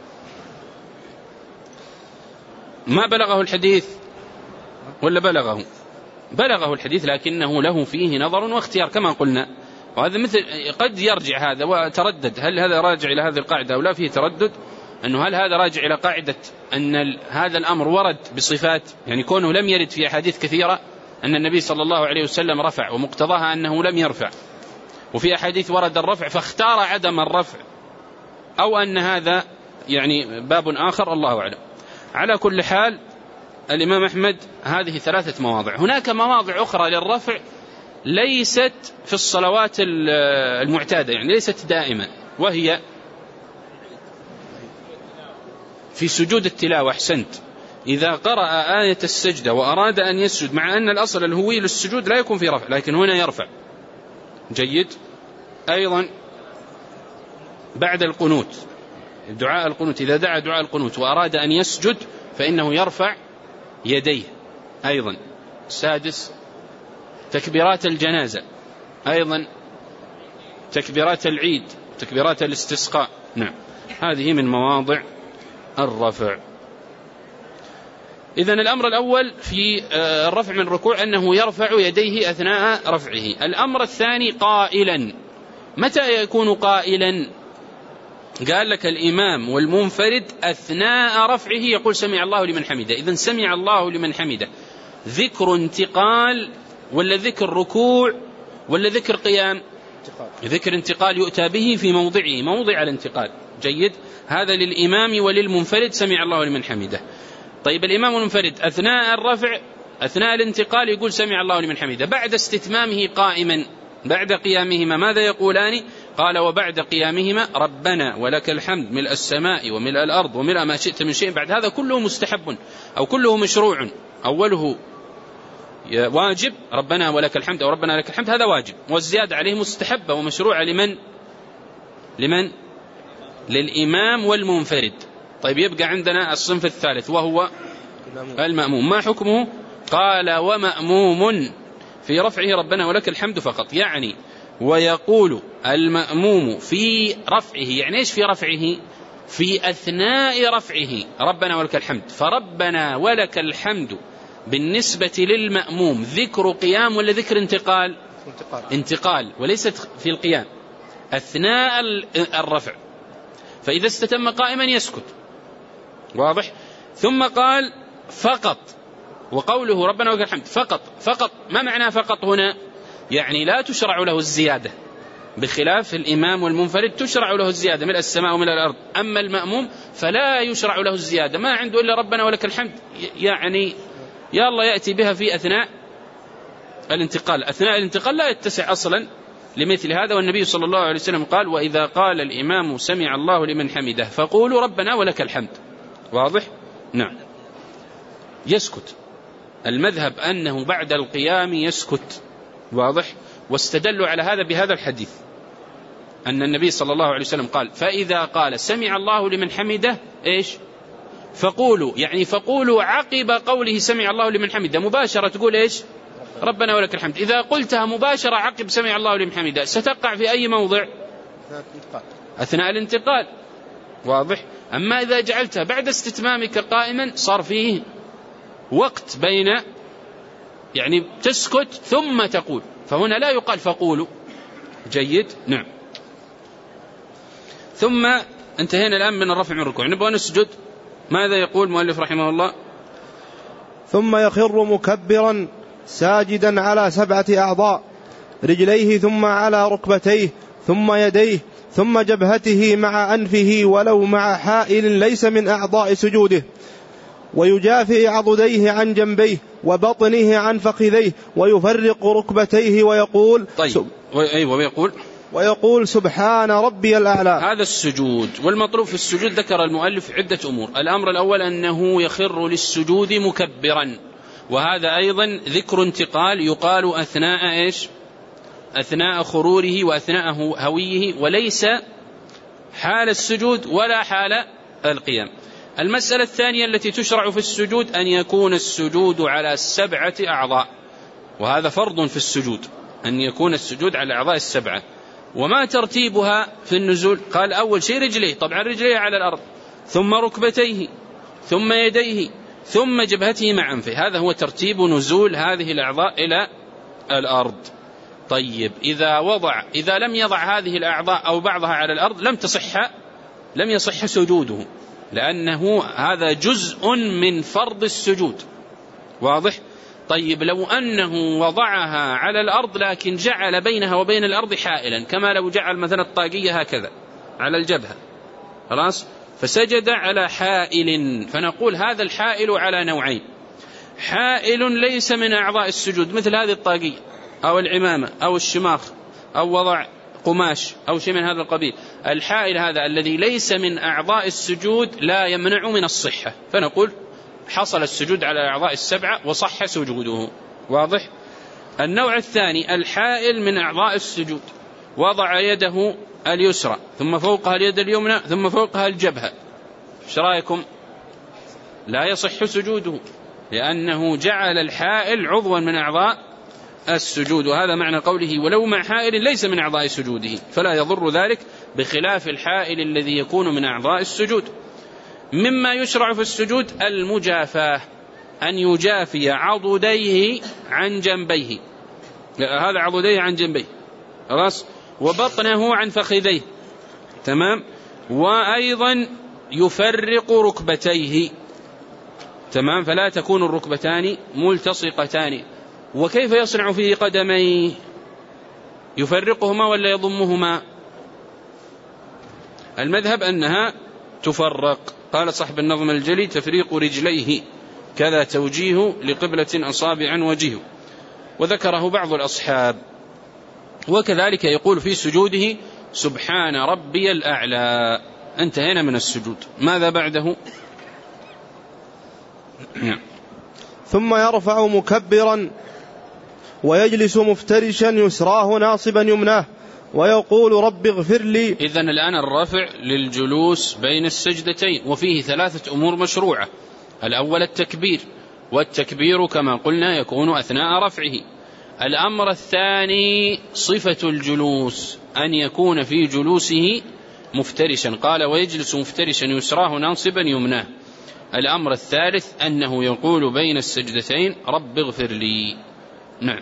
ما بلغه الحديث ولا بلغه؟ بلغه الحديث، لكنه له فيه نظر واختيار كما قلنا، وهذا مثل قد يرجع هذا وتردد هل هذا راجع إلى هذه القاعدة أو لا، فيه تردد أنه هل هذا راجع إلى قاعدة أن هذا الأمر ورد بصفات، يعني كونه لم يرد في أحاديث كثيرة أن النبي صلى الله عليه وسلم رفع ومقتضاها أنه لم يرفع، وفي أحاديث ورد الرفع فاختار عدم الرفع، أو أن هذا يعني باب آخر، الله أعلم. على كل حال الإمام أحمد هذه ثلاثة مواضع. هناك مواضع أخرى للرفع ليست في الصلوات المعتادة، يعني ليست دائما، وهي في سجود التلاوة. أحسنت. إذا قرأ آية السجدة وأراد أن يسجد، مع أن الأصل الهوي للسجود لا يكون في رفع، لكن هنا يرفع جيد. أيضا بعد القنوت، دعاء القنوت، إذا دعا دعاء القنوت وأراد أن يسجد فإنه يرفع يديه. أيضا السادس تكبيرات الجنازة، أيضا تكبيرات العيد، تكبيرات الاستسقاء. نعم، هذه من مواضع الرفع. إذن الأمر الأول في الرفع من الركوع أنه يرفع يديه أثناء رفعه. الأمر الثاني قائلا. متى يكون قائلا؟ قال لك الإمام والمنفرد أثناء رفعه يقول سمع الله لمن حمده. إذن سمع الله لمن حمده ذكر انتقال ولا ذكر ركوع ولا ذكر قيام؟ ذكر انتقال يؤتى به في موضعه، موضع الانتقال. جيد. هذا للإمام وللمنفرد سمع الله لمن حمده. طيب الإمام والمنفرد أثناء الرفع أثناء الانتقال يقول سمع الله لمن حمده. بعد استتمامه قائما بعد قيامهما ماذا يقولان؟ قال وبعد قيامهما ربنا ولك الحمد ملء السماء وملء الأرض وملء ما شئت من شيء بعد. هذا كله مستحب أو كله مشروع. أوله واجب ربنا ولك الحمد أو ربنا لك الحمد، هذا واجب، والزيادة عليه مستحبة ومشروع لمن؟ لمن؟ للإمام والمنفرد. طيب يبقى عندنا الصنف الثالث وهو المأموم. ما حكمه؟ قال ومأموم في رفعه ربنا ولك الحمد فقط. يعني ويقول المأموم في رفعه، يعني إيش في رفعه؟ في أثناء رفعه ربنا ولك الحمد. فربنا ولك الحمد بالنسبة للمأموم ذكر قيام ولا ذكر انتقال؟ انتقال, انتقال وليست في القيام، أثناء الرفع. فإذا استتم قائما يسكت، واضح. ثم قال فقط، وقوله ربنا ولك الحمد فقط. فقط ما معنى فقط هنا؟ يعني لا تشرع له الزيادة، بخلاف الإمام والمنفرد تشرع له الزيادة ملء السماء وملء الأرض. أما المأموم فلا يشرع له الزيادة، ما عنده إلا ربنا ولك الحمد، يعني يا الله يأتي بها في أثناء الانتقال. أثناء الانتقال لا يتسع أصلا لمثل هذا، والنبي صلى الله عليه وسلم قال: وإذا قال الإمام سمع الله لمن حمده فقولوا ربنا ولك الحمد. واضح؟ نعم. يسكت. المذهب أنه بعد القيام يسكت. واضح؟ واستدلوا على هذا بهذا الحديث، أن النبي صلى الله عليه وسلم قال: فإذا قال سمع الله لمن حمده إيش؟ فقولوا، يعني فقولوا عقب قوله سمع الله لمن حمده مباشرة تقول إيش؟ ربنا ولك الحمد. إذا قلتها مباشرة عقب سمع الله لمن حمده ستقع في أي موضع؟ أثناء الانتقال. واضح؟ أما إذا جعلتها بعد استتمامك قائما صار فيه وقت بين، يعني تسكت ثم تقول، فهنا لا يقال فقولوا. جيد؟ نعم. ثم انتهينا الآن من الرفع من الركوع، نبغى نسجد. ماذا يقول المؤلف رحمه الله؟ ثم يخر مكبرا ساجدا على سبعة أعضاء: رجليه، ثم على ركبتيه، ثم يديه، ثم جبهته مع أنفه ولو مع حائل ليس من أعضاء سجوده، ويجافئ عضديه عن جنبيه وبطنه عن فخذيه، ويفرق ركبتيه ويقول طيب أيوة ويقول ويقول سبحان ربي الأعلى. هذا السجود. والمطلوب في السجود ذكر المؤلف عدة أمور. الأمر الأول أنه يخر للسجود مكبرا، وهذا أيضا ذكر انتقال يقال أثناء إيش؟ أثناء خروره وأثناء هويه، وليس حال السجود ولا حال القيام. المسألة الثانية التي تشرع في السجود أن يكون السجود على سبعة أعضاء، وهذا فرض في السجود أن يكون السجود على الأعضاء السبعة. وما ترتيبها في النزول؟ قال أول شيء رجليه، طبعا رجليه على الأرض، ثم ركبتيه، ثم يديه، ثم جبهته مع أنفه. هذا هو ترتيب نزول هذه الأعضاء إلى الأرض. طيب إذا وضع إذا لم يضع هذه الأعضاء أو بعضها على الأرض لم تصح لم يصح سجوده، لأنه هذا جزء من فرض السجود. واضح؟ طيب لو أنه وضعها على الأرض لكن جعل بينها وبين الأرض حائلا، كما لو جعل مثلا الطاقية هكذا على الجبهة، خلاص، فسجد على حائل، فنقول هذا الحائل على نوعين: حائل ليس من أعضاء السجود مثل هذه الطاقية أو العمامة أو الشماخ أو وضع قماش أو شيء من هذا القبيل. الحائل هذا الذي ليس من أعضاء السجود لا يمنع من الصحة، فنقول حصل السجود على الأعضاء السبعة وصح سجوده. واضح؟ النوع الثاني الحائل من أعضاء السجود، وضع يده اليسرى ثم فوقها اليد اليمنى ثم فوقها الجبهة، ايش رأيكم؟ لا يصح سجوده، لأنه جعل الحائل عضوا من أعضاء السجود، وهذا معنى قوله ولو مع حائل ليس من أعضاء سجوده، فلا يضر ذلك، بخلاف الحائل الذي يكون من أعضاء السجود. مما يشرع في السجود المجافاة، أن يجافي عضديه عن جنبيه، هذا عضديه عن جنبيه، خلاص، وبطنه عن فخذيه، تمام، وأيضا يفرق ركبتيه، تمام، فلا تكون الركبتان ملتصقتان. وكيف يصنع في قدميه؟ يفرقهما ولا يضمهما؟ المذهب أنها تفرق. قال صاحب النظم الجلي: تفريق رجليه كذا توجيه لقبلة أصابع وجهه، وذكره بعض الأصحاب. وكذلك يقول في سجوده سبحان ربي الأعلى. انتهينا من السجود. ماذا بعده؟ ثم يرفع مكبرا ويجلس مفترشا يسراه ناصبا يمناه ويقول رب اغفر لي. إذن الآن الرفع للجلوس بين السجدتين، وفيه ثلاثة أمور مشروعة. الأول التكبير، والتكبير كما قلنا يكون أثناء رفعه. الأمر الثاني صفة الجلوس، أن يكون في جلوسه مفترشا، قال ويجلس مفترشا يسراه ناصبا يمناه. الأمر الثالث أنه يقول بين السجدتين رب اغفر لي. نعم.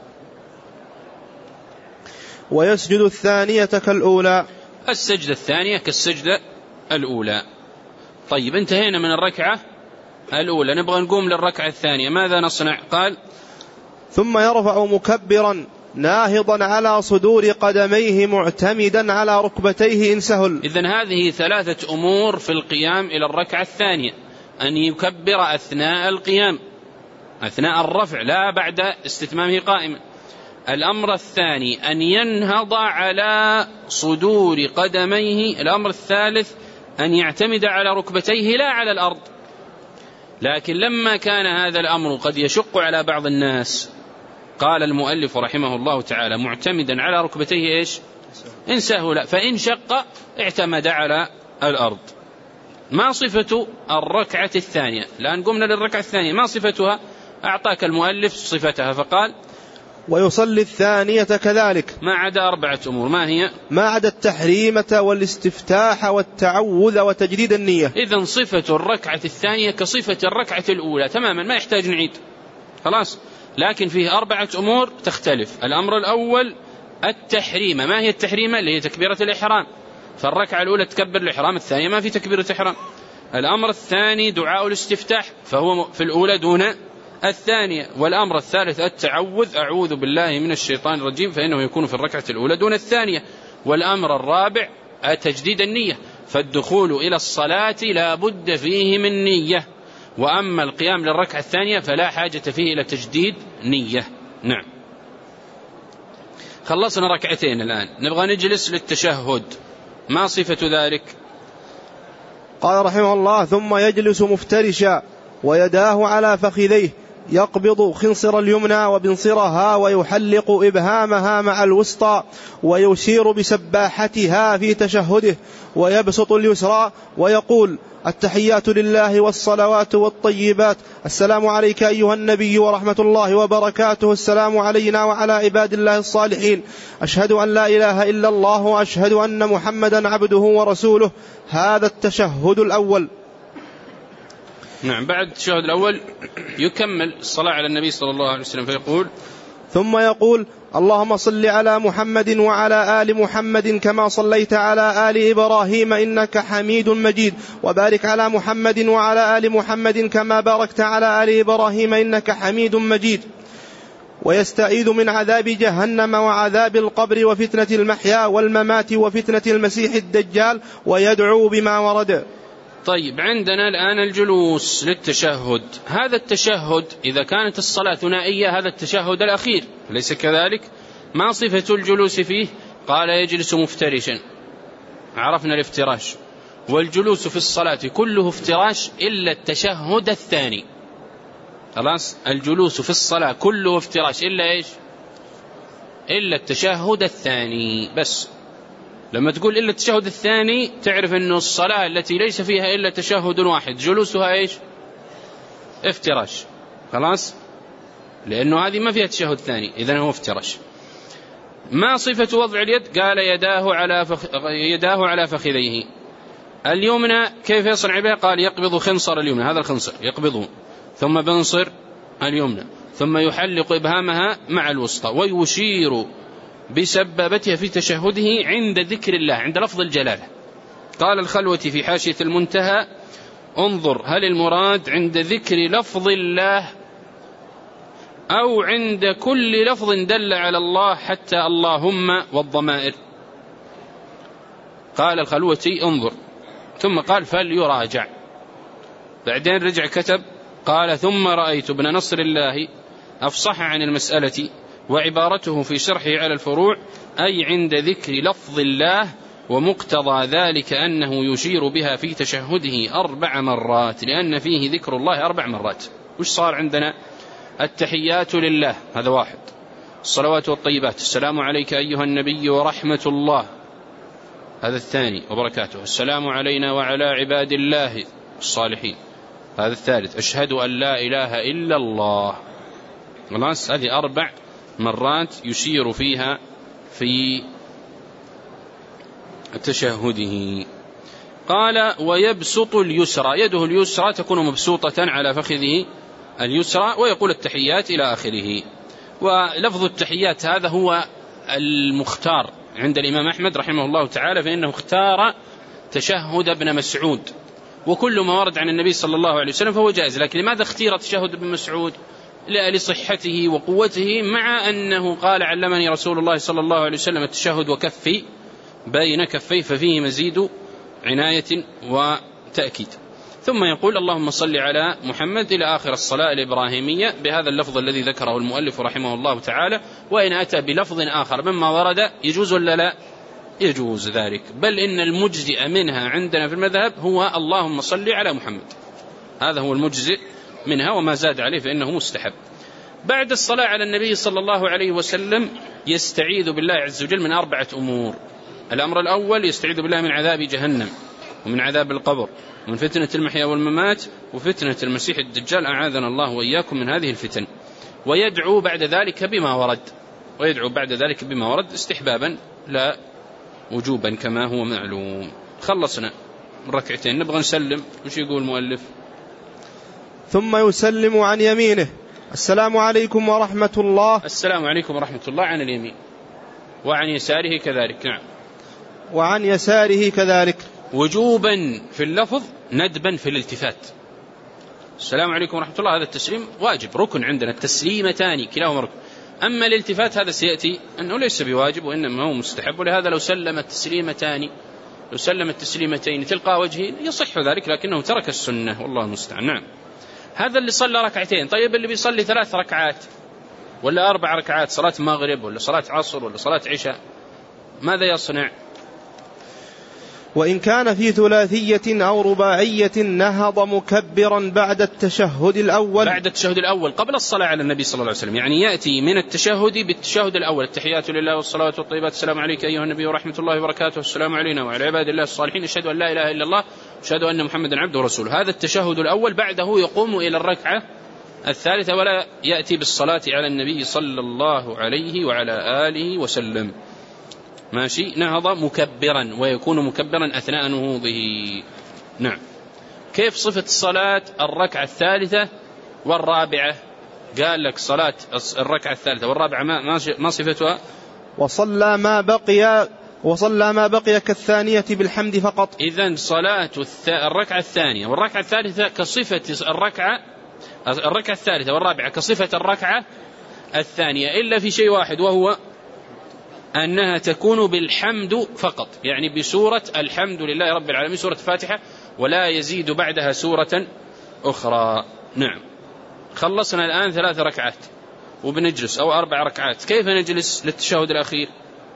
ويسجد الثانية كالأولى، السجدة الثانية كالسجدة الأولى. طيب انتهينا من الركعة الأولى، نبغى نقوم للركعة الثانية، ماذا نصنع؟ قال ثم يرفع مكبرا ناهضا على صدور قدميه معتمدا على ركبتيه إن سهل. إذن هذه ثلاثة أمور في القيام إلى الركعة الثانية: أن يكبر أثناء القيام، أثناء الرفع لا بعد استتمامه قائما. الأمر الثاني أن ينهض على صدور قدميه. الأمر الثالث أن يعتمد على ركبتيه لا على الأرض. لكن لما كان هذا الأمر قد يشق على بعض الناس قال المؤلف رحمه الله تعالى معتمدا على ركبتيه إيش؟ إن سهل، فإن شق اعتمد على الأرض. ما صفة الركعة الثانية؟ الآن قمنا للركعة الثانية، ما صفتها؟ أعطاك المؤلف صفتها فقال ويصلي الثانية كذلك ما عدا أربعة أمور. ما هي؟ ما عدا التحريمة والاستفتاح والتعوذ وتجديد النية. إذن صفة الركعة الثانية كصفة الركعة الأولى تماما، ما يحتاج نعيد خلاص. لكن فيه أربعة أمور تختلف. الأمر الأول التحريمة. ما هي التحريمة؟ اللي هي تكبيرة الإحرام، فالركعة الأولى تكبر الإحرام، الثانية ما في تكبيرة إحرام. الأمر الثاني دعاء الاستفتاح، فهو في الأولى دون الثانية. والأمر الثالث التعوذ، أعوذ بالله من الشيطان الرجيم، فإنه يكون في الركعة الأولى دون الثانية. والأمر الرابع تجديد النية، فالدخول إلى الصلاة لا بد فيه من نية. وأما القيام للركعة الثانية فلا حاجة فيه إلى تجديد نية. نعم. خلصنا ركعتين، الآن نبغى نجلس للتشهد. ما صفة ذلك؟ قال رحمه الله ثم يجلس مفترشا ويداه على فخذيه يقبض خنصر اليمنى وبنصرها ويحلق إبهامها مع الوسطى ويشير بسباحتها في تشهده ويبسط اليسرى ويقول التحيات لله والصلوات والطيبات السلام عليك أيها النبي ورحمة الله وبركاته السلام علينا وعلى عباد الله الصالحين أشهد أن لا إله إلا الله وأشهد أن محمدا عبده ورسوله. هذا التشهد الأول. نعم. بعد التشهد الأول يكمل الصلاة على النبي صلى الله عليه وسلم فيقول ثم يقول اللهم صل على محمد وعلى آل محمد كما صليت على آل إبراهيم إنك حميد مجيد وبارك على محمد وعلى آل محمد كما باركت على آل إبراهيم إنك حميد مجيد. ويستعيذ من عذاب جهنم وعذاب القبر وفتنة المحيا والممات وفتنة المسيح الدجال ويدعو بما ورد. طيب، عندنا الآن الجلوس للتشهد. هذا التشهد إذا كانت الصلاة ثنائية هذا التشهد الأخير، ليس كذلك؟ ما صفة الجلوس فيه؟ قال يجلس مفترشا، عرفنا الافتراش. والجلوس في الصلاة كله افتراش إلا التشهد الثاني. خلاص، الجلوس في الصلاة كله افتراش إلا إيش؟ إلا التشهد الثاني بس. لما تقول إلا التشهد الثاني تعرف أنه الصلاة التي ليس فيها إلا تشهد واحد جلوسها إيش؟ افتراش. خلاص، لأنه هذه ما فيها تشهد ثاني، إذن هو افتراش. ما صفة وضع اليد؟ قال يداه على فخ... يداه على فخذيه. اليمنى كيف يصنع بها؟ قال يقبض خنصر اليمنى، هذا الخنصر يقبضه، ثم بنصر اليمنى، ثم يحلق إبهامها مع الوسطى ويشير بسبابتها في تشهده عند ذكر الله، عند لفظ الجلالة. قال الخلوة في حاشية المنتهى انظر هل المراد عند ذكر لفظ الله أو عند كل لفظ دل على الله حتى اللهم والضمائر. قال الخلوة انظر، ثم قال فليراجع، بعدين رجع كتب قال ثم رأيت ابن نصر الله أفصح عن المسألة وعبارته في شرحه على الفروع أي عند ذكر لفظ الله، ومقتضى ذلك أنه يشير بها في تشهده أربع مرات لأن فيه ذكر الله أربع مرات. وش صار عندنا؟ التحيات لله هذا واحد، الصلوات والطيبات السلام عليك أيها النبي ورحمة الله هذا الثاني وبركاته، السلام علينا وعلى عباد الله الصالحين هذا الثالث، أشهد أن لا إله إلا الله. خلاص، هذه أربع مرات يشير فيها في تشهده. قال ويبسط اليسرى، يده اليسرى تكون مبسوطة على فخذه اليسرى، ويقول التحيات إلى آخره. ولفظ التحيات هذا هو المختار عند الإمام أحمد رحمه الله تعالى، فإنه اختار تشهد ابن مسعود، وكل ما ورد عن النبي صلى الله عليه وسلم فهو جائز. لكن لماذا اختير تشهد ابن مسعود؟ لصحته وقوته، مع أنه قال علمني رسول الله صلى الله عليه وسلم التشهد وكفي بين كفيه، ففيه مزيد عناية وتأكيد. ثم يقول اللهم صل على محمد إلى آخر الصلاة الإبراهيمية بهذا اللفظ الذي ذكره المؤلف رحمه الله تعالى. وإن أتى بلفظ آخر مما ورد يجوز ولا لا؟ يجوز ذلك، بل إن المجزئ منها عندنا في المذهب هو اللهم صل على محمد، هذا هو المجزئ منها، وما زاد عليه فإنه مستحب. بعد الصلاة على النبي صلى الله عليه وسلم يستعيذ بالله عز وجل من أربعة أمور. الأمر الأول يستعيذ بالله من عذاب جهنم ومن عذاب القبر ومن فتنة المحيا والممات وفتنة المسيح الدجال، أعاذنا الله وإياكم من هذه الفتن. ويدعو بعد ذلك بما ورد، ويدعو بعد ذلك بما ورد استحبابا لا وجوبا كما هو معلوم. خلصنا ركعتين، نبغى نسلم. وش يقول المؤلف؟ ثم يسلم عن يمينه السلام عليكم ورحمة الله. السلام عليكم ورحمة الله عن اليمين، وعن يساره كذلك. نعم، وعن يساره كذلك، وجوبا في اللفظ ندبا في الالتفات. السلام عليكم ورحمة الله هذا التسليم واجب، ركن عندنا، التسليمتان كلاهما ركن. أما الالتفات هذا سيأتي أنه ليس بواجب وإنما هو مستحب، ولهذا لو سلم التسليمتان لو سلم التسليمتين تلقى وجهه يصح ذلك، لكنه ترك السنة والله المستعان. نعم، هذا اللي صلى ركعتين. طيب اللي بيصلي ثلاث ركعات ولا أربع ركعات، صلاة مغرب ولا صلاة عصر ولا صلاة عشاء، ماذا يصنع؟ وإن كان في ثلاثية أو رباعية نهض مكبرا بعد التشهد الأول. بعد التشهد الأول قبل الصلاة على النبي صلى الله عليه وسلم، يعني يأتي من التشهد بالتشهد الأول، التحيات لله والصلاة والطيبات، السلام عليك أيها النبي ورحمة الله وبركاته، السلام علينا وعلى عباد الله الصالحين، أشهد أن لا إله إلا الله أشهد أن محمدا عبده ورسوله. هذا التشهد الأول. بعده يقوم إلى الركعة الثالثة ولا يأتي بالصلاة على النبي صلى الله عليه وعلى آله وسلم. ماشي، نهض مكبرا، ويكون مكبرا أثناء نهوضه. نعم. كيف صفة الصلاة الركعة الثالثة والرابعة؟ قال لك صلاة الركعة الثالثة والرابعة ما ما صفتها؟ وصلى ما بقي وصلى ما بقي كالثانية بالحمد فقط. إذن صلاة الركعة الثانية والركعة الثالثة كصفة الركعة الركعة الثالثة والرابعة كصفة الركعة الثانية، إلا في شيء واحد، وهو أنها تكون بالحمد فقط، يعني بسورة الحمد لله رب العالمين، سورة الفاتحة، ولا يزيد بعدها سورة أخرى. نعم. خلصنا الآن ثلاث ركعات وبنجلس، أو أربع ركعات، كيف نجلس للتشهد الأخير؟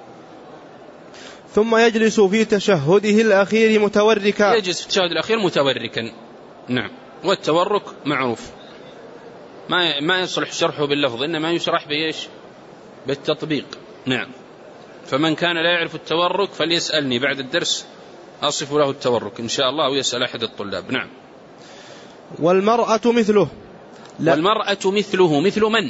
ثم يجلس في تشهده الأخير متوركا. يجلس في التشهد الأخير متوركا. نعم. والتورك معروف، ما ما يصلح شرحه باللفظ، إنما يشرح بإيش؟ بالتطبيق. نعم. فمن كان لا يعرف التورك فليسألني بعد الدرس أصف له التورك إن شاء الله، أو يسأل أحد الطلاب. نعم. والمرأة مثله. لا. والمرأة مثله. مثل من؟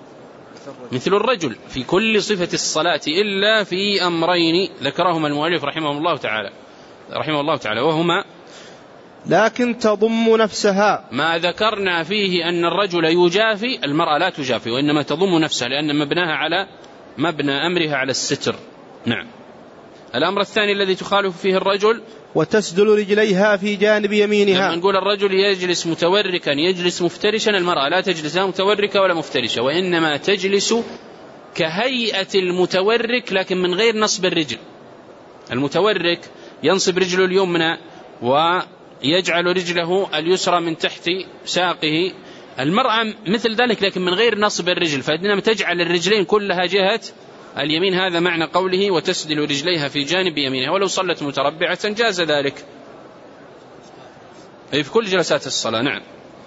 مثل الرجل في كل صفة الصلاة، إلا في أمرين ذكرهما المؤلف رحمه الله تعالى رحمه الله تعالى وهما: لكن تضم نفسها. ما ذكرنا فيه أن الرجل يجافي، المرأة لا تجافي، وإنما تضم نفسها، لأن مبناها على مبنى أمرها على الستر. نعم. الأمر الثاني الذي تخالف فيه الرجل: وتسدل رجليها في جانب يمينها. لما نقول الرجل يجلس متوركا يجلس مفترشا، المرأة لا تجلس لا متوركة ولا مفترشة، وإنما تجلس كهيئة المتورك لكن من غير نصب الرجل. المتورك ينصب رجله اليمنى ويجعل رجله اليسرى من تحت ساقه، المرأة مثل ذلك لكن من غير نصب الرجل، فإنما تجعل الرجلين كلها جهة اليمين. هذا معنى قوله وتسدل رجليها في جانب يمينها. ولو صلت متربعة جاز ذلك، أي في كل جلسات الصلاة. نعم.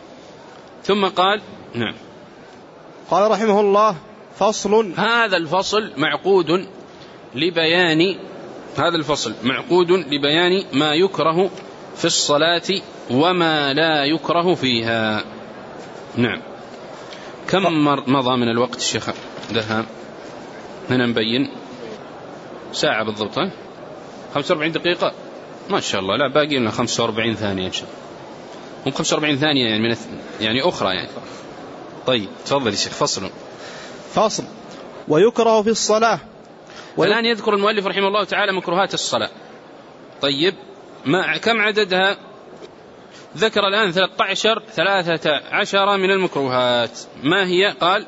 ثم قال: نعم. قال رحمه الله: فصل. هذا الفصل معقود لبيان هذا الفصل معقود لبيان ما يكره في الصلاة وما لا يكره فيها. نعم. كم مضى من الوقت الشيخ دهام؟ هنا نبين ساعة بالضبط، خمسة وأربعين دقيقة ما شاء الله. لا، باقي لنا خمسة وأربعين ثانية إن شاء الله، هم خمسة وأربعين ثانية يعني من يعني أخرى يعني. طيب تفضل يا شيخ. فصل. فصل. ويكره في الصلاة. والآن يذكر المؤلف رحمه الله تعالى مكروهات الصلاة. طيب ما كم عددها؟ ذكر الآن ثلاثة عشر ثلاثة عشر من المكروهات. ما هي؟ قال: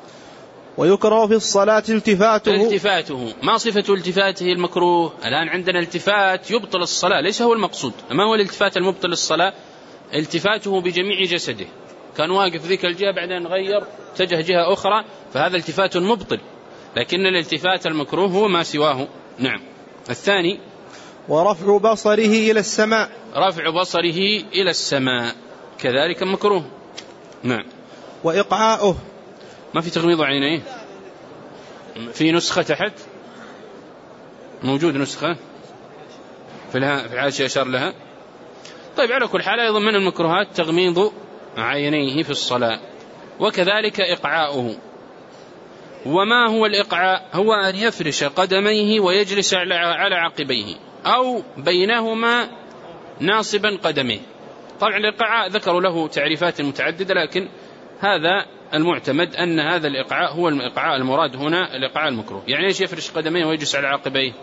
ويكره في الصلاة التفاته. التفاته. ما صفة التفاته المكروه؟ الآن عندنا التفات يبطل الصلاة، ليس هو المقصود. ما هو الالتفات المبطل الصلاة؟ التفاته بجميع جسده، كان واقف ذيك الجهة بعدين غير اتجه جهة أخرى، فهذا التفات مبطل، لكن الالتفات المكروه هو ما سواه. نعم. الثاني ورفع بصره إلى السماء، رفع بصره إلى السماء كذلك مكروه. نعم. وإقعاؤه، ما في تغميض عينيه، في نسخة تحت موجود نسخة في الحاشية أشار لها. طيب على كل حال أيضا من المكروهات تغميض عينيه في الصلاة، وكذلك إقعاؤه. وما هو الإقعاء؟ هو أن يفرش قدميه ويجلس على عقبيه أو بينهما ناصبا قدميه. طبعا الإقعاء ذكروا له تعريفات متعددة، لكن هذا المعتمد أن هذا الإقعاء هو الإقعاء المراد هنا، الإقعاء المكروه. يعني إيش يفرش قدميه ويجلس على عقبيه؟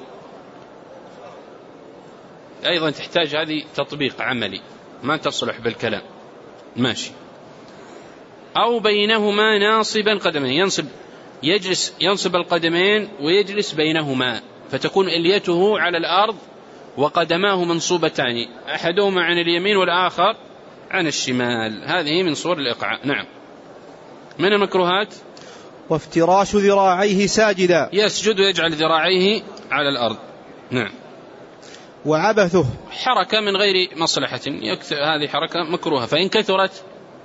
أيضا تحتاج هذه تطبيق عملي، ما تصلح بالكلام. ماشي. أو بينهما ناصبا قدميه، ينصب يجلس ينصب القدمين ويجلس بينهما، فتكون إليته على الأرض وقدماه منصوبتان، أحدهما عن اليمين والآخر عن الشمال. هذه من صور الإقعاء. نعم. من المكروهات وافتراش ذراعيه ساجدا، يسجد ويجعل ذراعيه على الأرض. نعم. وعبثه، حركة من غير مصلحة، هذه حركة مكروهة، فإن كثرت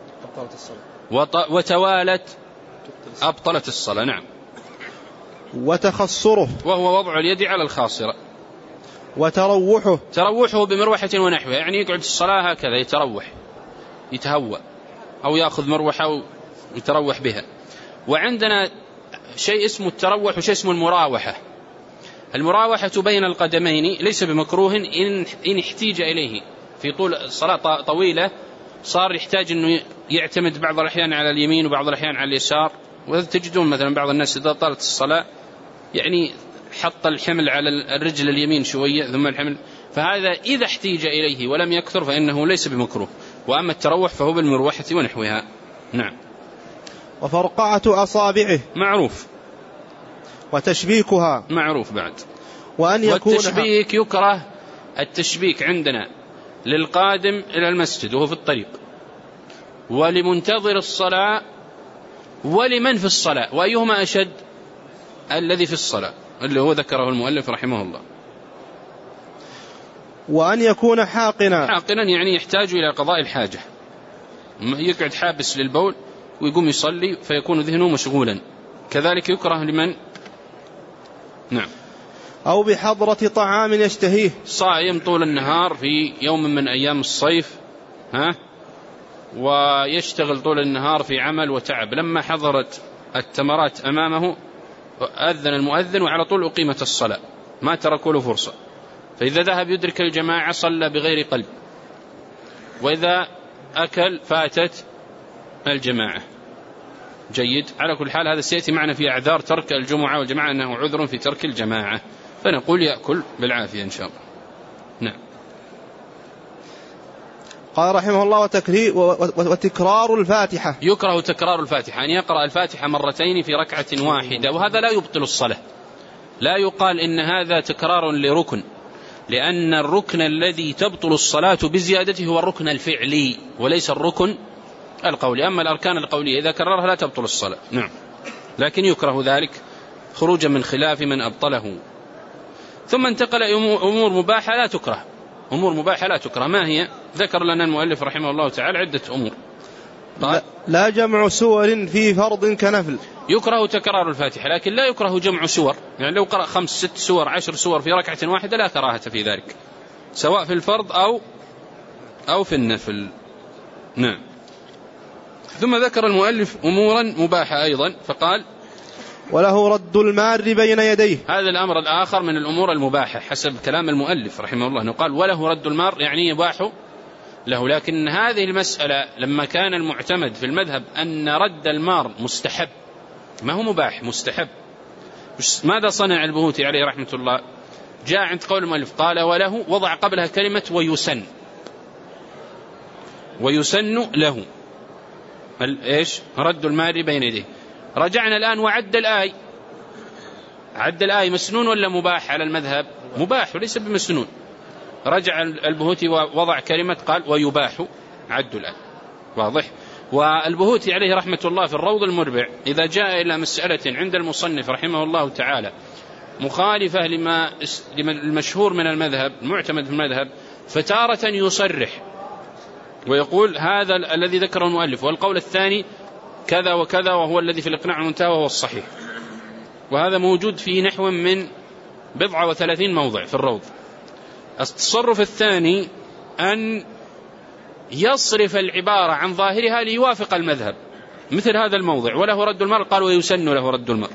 وتوالت أبطلت الصلاة. نعم. وتخصره، وهو وضع اليد على الخاصرة. وتروحه، تروحه بمروحة ونحوه، يعني يقعد الصلاة هكذا يتروح يتهوى، أو يأخذ مروحة ويتروح بها. وعندنا شيء اسمه التروح وشيء اسمه المراوحة. المراوحة بين القدمين ليس بمكروه إن احتيج إليه في طول الصلاة طويلة، صار يحتاج أنه يعتمد بعض الأحيان على اليمين وبعض الأحيان على اليسار. وتجدون مثلا بعض الناس إذا طالت الصلاة يعني حط الحمل على الرجل اليمين شوية ثم الحمل، فهذا إذا احتيج إليه ولم يكثر فإنه ليس بمكروه. وأما التروح فهو بالمروحة ونحوها. نعم. وفرقعة أصابعه، معروف. وتشبيكها، معروف بعد. وأن يكون والتشبيك يكره التشبيك عندنا للقادم إلى المسجد وهو في الطريق، ولمنتظر الصلاة، ولمن في الصلاة. وأيهما أشد؟ الذي في الصلاة اللي هو ذكره المؤلف رحمه الله. وأن يكون حاقنا، حاقنا يعني يحتاج إلى قضاء الحاجة، يقعد حابس للبول ويقوم يصلي فيكون ذهنه مشغولا، كذلك يكره لمن. نعم. أو بحضرة طعام يشتهيه، صائم طول النهار في يوم من أيام الصيف، ها، ويشتغل طول النهار في عمل وتعب، لما حضرت التمرات أمامه أذن المؤذن وعلى طول أقيمت الصلاة، ما تركوا له فرصة. فإذا ذهب يدرك الجماعة صلى بغير قلب، وإذا أكل فاتت الجماعة. جيد. على كل حال هذا سيأتي معنا في أعذار ترك الجمعة والجماعة أنه عذر في ترك الجماعة، فنقول يأكل بالعافية إن شاء الله. نعم. قال رحمه الله وتكرار الفاتحة، يكره تكرار الفاتحة، أن يقرأ الفاتحة مرتين في ركعة واحدة، وهذا لا يبطل الصلاة. لا يقال إن هذا تكرار لركن، لأن الركن الذي تبطل الصلاة بزيادته هو الركن الفعلي وليس الركن القولي. أما الأركان القولية إذا كررها لا تبطل الصلاة. نعم. لكن يكره ذلك خروجا من خلاف من أبطله. ثم انتقل أمور مباحة لا تكره. أمور مباحة لا تكره، ما هي؟ ذكر لنا المؤلف رحمه الله تعالى عدة أمور. لا, لا جمع سور في فرض كنفل. يكره تكرار الفاتحة، لكن لا يكره جمع سور، يعني لو قرأ خمس ست سور عشر سور في ركعة واحدة لا كراهة في ذلك، سواء في الفرض أو أو في النفل. نعم. ثم ذكر المؤلف أمورا مباحة أيضا، فقال وله رد المار بين يديه. هذا الأمر الآخر من الأمور المباحة حسب كلام المؤلف رحمه الله، قال وله رد المار يعني يباح له. لكن هذه المسألة لما كان المعتمد في المذهب أن رد المار مستحب، ما هو مباح، مستحب، ماذا صنع البهوتي عليه رحمة الله؟ جاء عند قول المؤلف قال وله، وضع قبلها كلمة ويسن، ويسن له إيش؟ رد المار بين يديه. رجعنا الآن وعد الآي، عد الآي مسنون ولا مباح على المذهب؟ مباح وليس بمسنون. رجع البهوتي ووضع كلمة قال ويباح، عدوا الآية. واضح؟ والبهوتي عليه رحمة الله في الروض المربع إذا جاء إلى مسألة عند المصنف رحمه الله تعالى مخالفة لما المشهور من المذهب المعتمد في المذهب، فتارة يصرح ويقول هذا الذي ذكره المؤلف، والقول الثاني كذا وكذا وهو الذي في الإقناع المنتهى وهو الصحيح. وهذا موجود في نحو من بضعة وثلاثين موضع في الروض. التصرف الثاني أن يصرف العبارة عن ظاهرها ليوافق المذهب، مثل هذا الموضع وله رد المرء قال ويسن له رد المرء.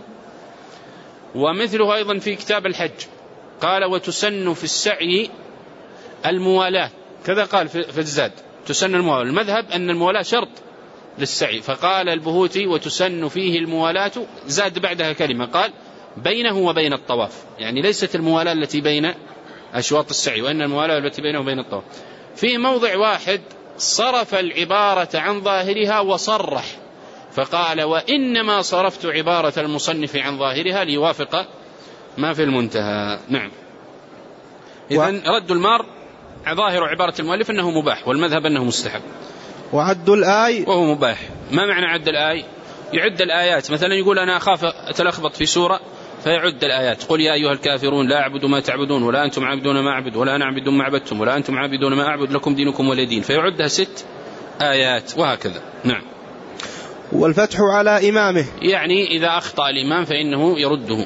ومثله أيضا في كتاب الحج قال وتسن في السعي الموالاة، كذا قال في الزاد تسن الموالاة. المذهب أن الموالاة شرط للسعي، فقال البهوتي وتسن فيه الموالاة، زاد بعدها كلمة قال بينه وبين الطواف، يعني ليست الموالاة التي بين أشواط السعي وإن الموالاة التي بينه وبين الطواف. في موضع واحد صرف العبارة عن ظاهرها وصرح فقال وإنما صرفت عبارة المصنف عن ظاهرها ليوافق ما في المنتهى. نعم. إذن رد المار ظاهر عبارة المؤلف أنه مباح، والمذهب أنه مستحب. وعد الآي وهو مباح. ما معنى عد الآي؟ يعد الآيات، مثلا يقول أنا أخاف أتلخبط في سورة فيعد الآيات، قل يا أيها الكافرون لا أعبد ما تعبدون ولا أنتم عابدون ما أعبد ولا أنا أعبد ما عبدتم ولا أنتم عابدون ما أعبد لكم دينكم ولي دين، فيعدها ست آيات وهكذا. نعم. والفتح على إمامه، يعني إذا أخطأ الإمام فإنه يرده.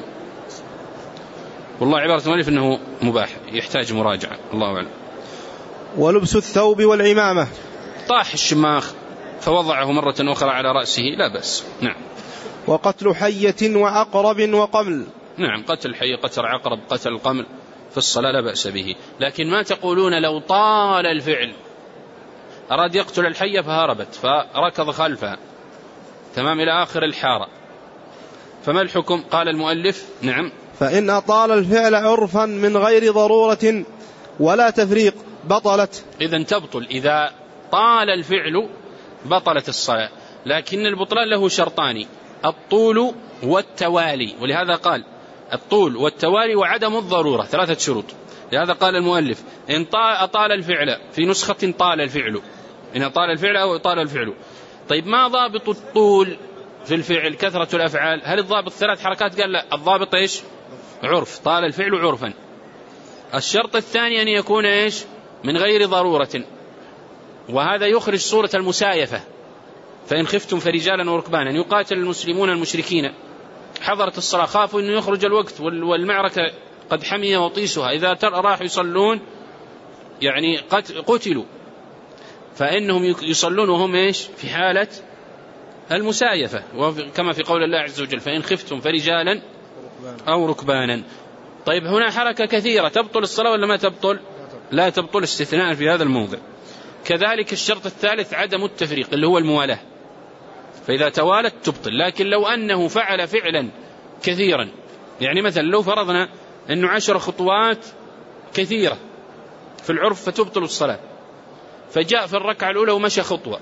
والله عبارة المؤلف أنه مباح يحتاج مراجعة، الله أعلم. ولبس الثوب والعمامة، طاح الشماخ فوضعه مرة أخرى على رأسه لا بأس. نعم. وقتل حية وعقرب وقمل، نعم، قتل حية قتل عقرب قتل القمل في الصلاة لا بأس به. لكن ما تقولون لو طال الفعل، أراد يقتل الحية فهربت فركض خلفها تمام إلى آخر الحارة، فما الحكم؟ قال المؤلف نعم فإن أطال الفعل عرفا من غير ضرورة ولا تفريق بطلت. إذن تبطل إذا طال الفعل بطلت الصلاة، لكن البطلان له شرطان، الطول والتوالي، ولهذا قال الطول والتوالي وعدم الضرورة، ثلاثة شروط. لهذا قال المؤلف إن أطال الفعل، في نسخة طال الفعل، إن أطال الفعل أو طال الفعل. طيب ما ضابط الطول في الفعل؟ كثرة الأفعال. هل الضابط ثلاث حركات؟ قال لا، الضابط إيش؟ عرف، طال الفعل عرفا. الشرط الثاني أن يكون إيش؟ من غير ضرورة، وهذا يخرج صورة المسايفة، فإن خفتم فرجالا وركبانا. يقاتل المسلمون المشركين، حضرت الصلاة، خافوا أنه يخرج الوقت والمعركة قد حمي وطيسها، إذا راحوا يصلون يعني قتلوا، فإنهم يصلون وهم إيش؟ في حالة المسايفة، كما في قول الله عز وجل فإن خفتم فرجالا أو ركبانا. طيب هنا حركة كثيرة، تبطل الصلاة ولا ما تبطل؟ لا تبطل، استثناء في هذا الموضع. كذلك الشرط الثالث عدم التفريق اللي هو الموالاة، فإذا توالت تبطل. لكن لو أنه فعل فعلا كثيرا، يعني مثلا لو فرضنا أنه عشر خطوات كثيرة في العرف فتبطل الصلاة، فجاء في الركعة الأولى ومشى خطوة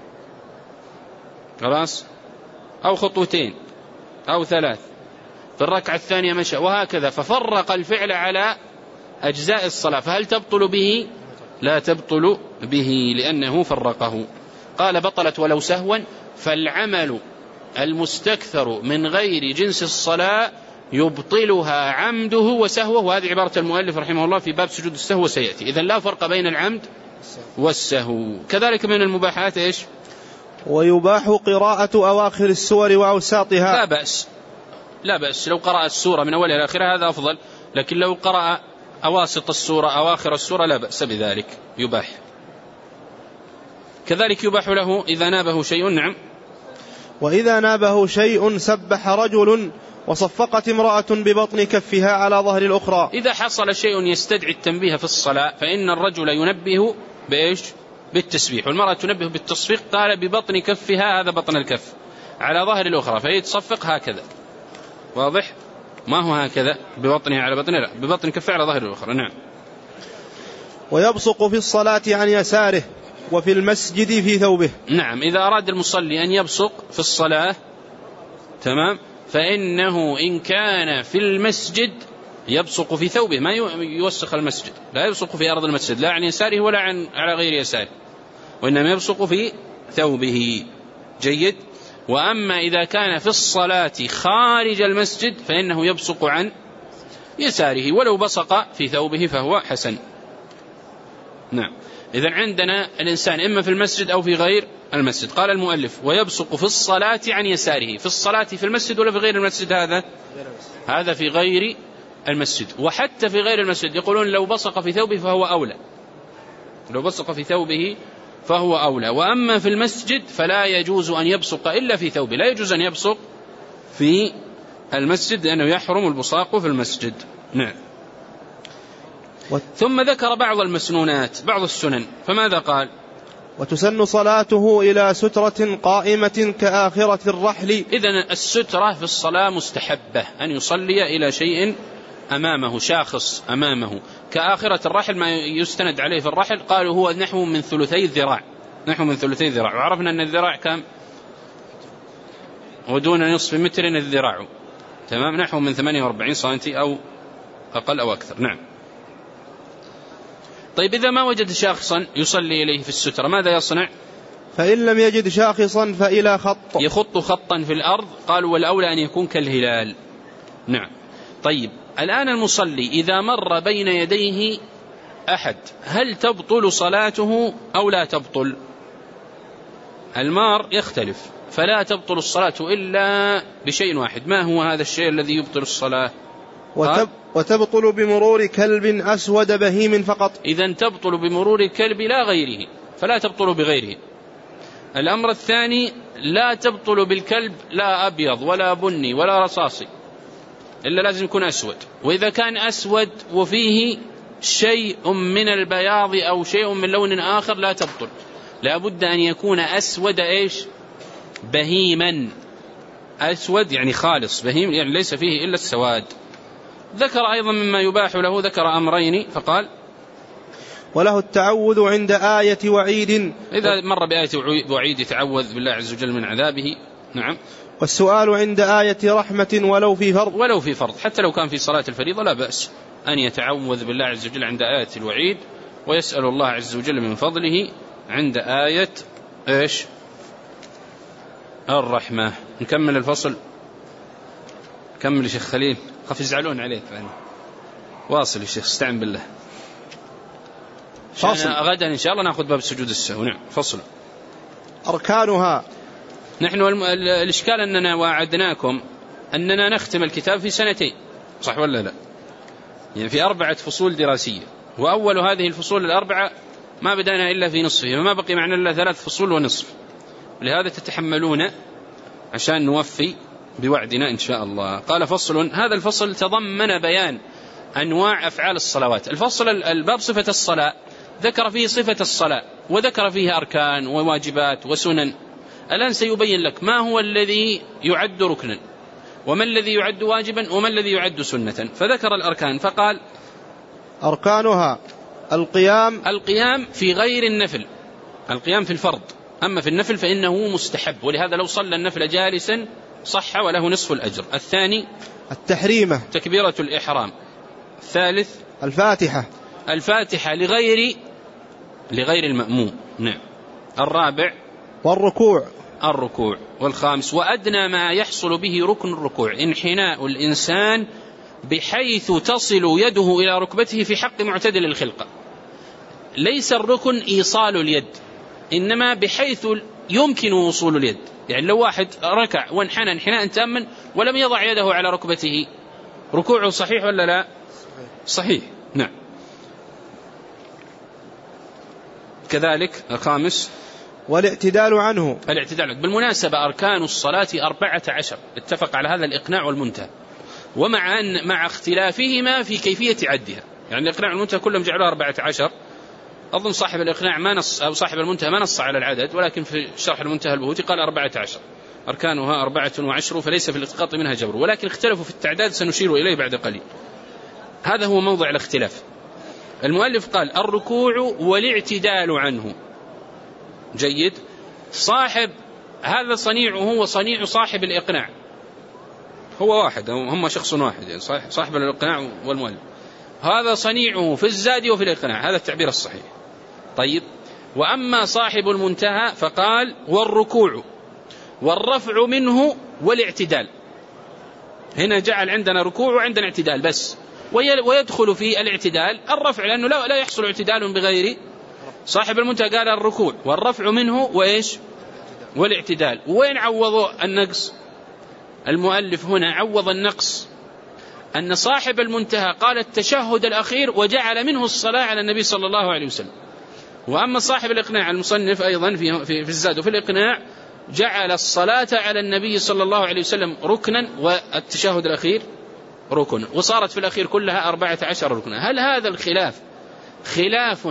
خلاص، أو خطوتين أو ثلاث، في الركعة الثانية مشى، وهكذا، ففرق الفعل على أجزاء الصلاة، فهل تبطل به؟ لا تبطل به لأنه فرقه. قال بطلت ولو سهوا، فالعمل المستكثر من غير جنس الصلاة يبطلها عمده وسهوه، وهذه عبارة المؤلف رحمه الله في باب سجود السهو سيأتي. إذن لا فرق بين العمد والسهو. كذلك من المباحات إيش؟ ويباح قراءة أواخر السور وأوساطها، لا بأس، لا بأس لو قرأ السورة من أولها إلى آخرها هذا أفضل، لكن لو قرأ أواسط السورة أواخر السورة لا بأس بذلك، يباح. كذلك يباح له إذا نابه شيء. نعم. وإذا نابه شيء سبح رجل وصفقت امرأة ببطن كفها على ظهر الأخرى. إذا حصل شيء يستدعي التنبيه في الصلاة فإن الرجل ينبه بإيش؟ بالتسبيح، والمرأة تنبه بالتصفيق. قال ببطن كفها، هذا بطن الكف، على ظهر الأخرى، فهي تصفق هكذا، واضح؟ ما هو هكذا ببطنها على بطنها، لا، ببطن كفها على ظهر الأخرى. نعم. ويبصق في الصلاة عن يساره وفي المسجد في ثوبه. نعم، إذا أراد المصلي أن يبصق في الصلاة تمام، فإنه إن كان في المسجد يبصق في ثوبه، ما يوسخ المسجد، لا يبصق في أرض المسجد، لا عن يساره ولا عن على غير يساره. وإنما يبصق في ثوبه. جيد. وأما إذا كان في الصلاة خارج المسجد فإنه يبصق عن يساره، ولو بصق في ثوبه فهو حسن. نعم. إذن عندنا الإنسان إما في المسجد أو في غير المسجد. قال المؤلف ويبصق في الصلاة عن يساره. في الصلاة في المسجد ولا في غير المسجد؟ هذا هذا في غير المسجد. وحتى في غير المسجد يقولون لو بصق في ثوبه فهو أولى، لو بصق في ثوبه فهو أولى. وأما في المسجد فلا يجوز أن يبصق إلا في ثوبه، لا يجوز أن يبصق في المسجد لأنه يحرم البصاق في المسجد. نعم. ثم ذكر بعض المسنونات، بعض السنن، فماذا قال؟ وتسن صلاته إلى سترة قائمة كآخرة الرحل. إذن السترة في الصلاة مستحبة، أن يصلي إلى شيء أمامه، شاخص أمامه. كآخرة الرحل ما يستند عليه في الرحل قالوا هو نحو من ثلثي الذراع، نحو من ثلثي الذراع، وعرفنا أن الذراع كم؟ ودون نصف متر الذراع، تمام، نحو من ثمانية وأربعين سنتي أو أقل أو أكثر. نعم. طيب إذا ما وجد شاخصا يصلي إليه في السترة ماذا يصنع؟ فإن لم يجد شاخصا فإلى خط، يخط خطا في الأرض. قالوا والأولى أن يكون كالهلال. نعم. طيب الآن المصلي إذا مر بين يديه أحد هل تبطل صلاته أو لا تبطل؟ المار يختلف، فلا تبطل الصلاة إلا بشيء واحد. ما هو هذا الشيء الذي يبطل الصلاة؟ وتب وتبطل بمرور كلب أسود بهيم فقط. إذن تبطل بمرور الكلب لا غيره، فلا تبطل بغيره. الأمر الثاني لا تبطل بالكلب لا أبيض ولا بني ولا رصاصي، إلا لازم يكون أسود. وإذا كان أسود وفيه شيء من البياض أو شيء من لون آخر لا تبطل، لا بد أن يكون أسود إيش؟ بهيما. أسود يعني خالص، بهيم يعني ليس فيه إلا السواد. ذكر أيضا مما يباح له، ذكر أمرين فقال وله التعوذ عند آية وعيد، إذا مر بآية وعيد يتعوذ بالله عز وجل من عذابه. نعم. والسؤال عند آية رحمة ولو في فرض، ولو في فرض، حتى لو كان في صلاة الفريضة لا بأس أن يتعوذ بالله عز وجل عند آية الوعيد، ويسأل الله عز وجل من فضله عند آية إيش؟ الرحمة. نكمل الفصل. كمل يا شيخ خليل، خف يزعلون عليك يعني. واصل يا شيخ، استعن بالله. فصل. غدا إن شاء الله نأخذ باب سجود السهو. نعم. فصل. أركانها. نحن الإشكال أننا وعدناكم أننا نختم الكتاب في سنتين، صح ولا لا؟ يعني في أربعة فصول دراسية، وأول هذه الفصول الأربعة ما بدأنا إلا في نصفه، فما بقي معنا إلا ثلاث فصول ونصف. لهذا تتحملون عشان نوفي بوعدنا إن شاء الله. قال فصل. هذا الفصل تضمن بيان أنواع أفعال الصلوات. الفصل الباب صفة الصلاة ذكر فيه صفة الصلاة، وذكر فيه أركان وواجبات وسنن. الآن سيبين لك ما هو الذي يعد ركنا، وما الذي يعد واجبا، وما الذي يعد سنة. فذكر الأركان فقال أركانها القيام. القيام في غير النفل، القيام في الفرض. أما في النفل فإنه مستحب، ولهذا لو صلى النفل جالسا صح وله نصف الأجر. الثاني التحريمة، تكبيرة الإحرام. الثالث الفاتحة، الفاتحة لغير لغير المأموم. نعم. الرابع والركوع، الركوع. والخامس وأدنى ما يحصل به ركن الركوع انحناء الإنسان بحيث تصل يده إلى ركبته في حق معتدل الخلقة. ليس الركن إيصال اليد، إنما بحيث يمكن وصول اليد. يعني لو واحد ركع وانحنى انحناء تاما ولم يضع يده على ركبته، ركوعه صحيح ولا لا؟ صحيح. نعم. كذلك الخامس والاعتدال عنه. الاعتدال. بالمناسبة أركان الصلاة أربعة عشر، اتفق على هذا الإقناع والمنتهى، ومع أن مع اختلافهما في كيفية عدها. يعني الإقناع والمنتهى كلهم جعلوها أربعة عشر. أظن صاحب الإقناع ما نص، أو صاحب المنتهى ما نص على العدد، ولكن في شرح المنتهى البهوتي قال أربعة عشر، أركانها أربعة وعشر، فليس في الإسقاط منها جبر، ولكن اختلفوا في التعداد سنشير إليه بعد قليل. هذا هو موضع الاختلاف. المؤلف قال الركوع والاعتدال عنه. جيد. صاحب هذا صنيعه وصنيع صاحب الإقناع هو واحد، هم شخص واحد، يعني صاحب الإقناع والمؤلف. هذا صنيعه في الزاد وفي الإقناع، هذا التعبير الصحيح. طيب وأما صاحب المنتهى فقال والركوع والرفع منه والاعتدال. هنا جعل عندنا ركوع وعندنا اعتدال بس، ويدخل في الاعتدال الرفع، لأنه لا يحصل اعتدال بغير. صاحب المنتهى قال الركوع والرفع منه وإيش والاعتدال. وين عوضوا النقص؟ المؤلف هنا عوض النقص أن صاحب المنتهى قال التشهد الأخير وجعل منه الصلاة على النبي صلى الله عليه وسلم. وأما صاحب الإقناع المصنف أيضا في, في, في الزاد وفي الإقناع جعل الصلاة على النبي صلى الله عليه وسلم ركنا والتشهد الأخير ركن، وصارت في الأخير كلها أربعة عشر ركنا. هل هذا الخلاف خلاف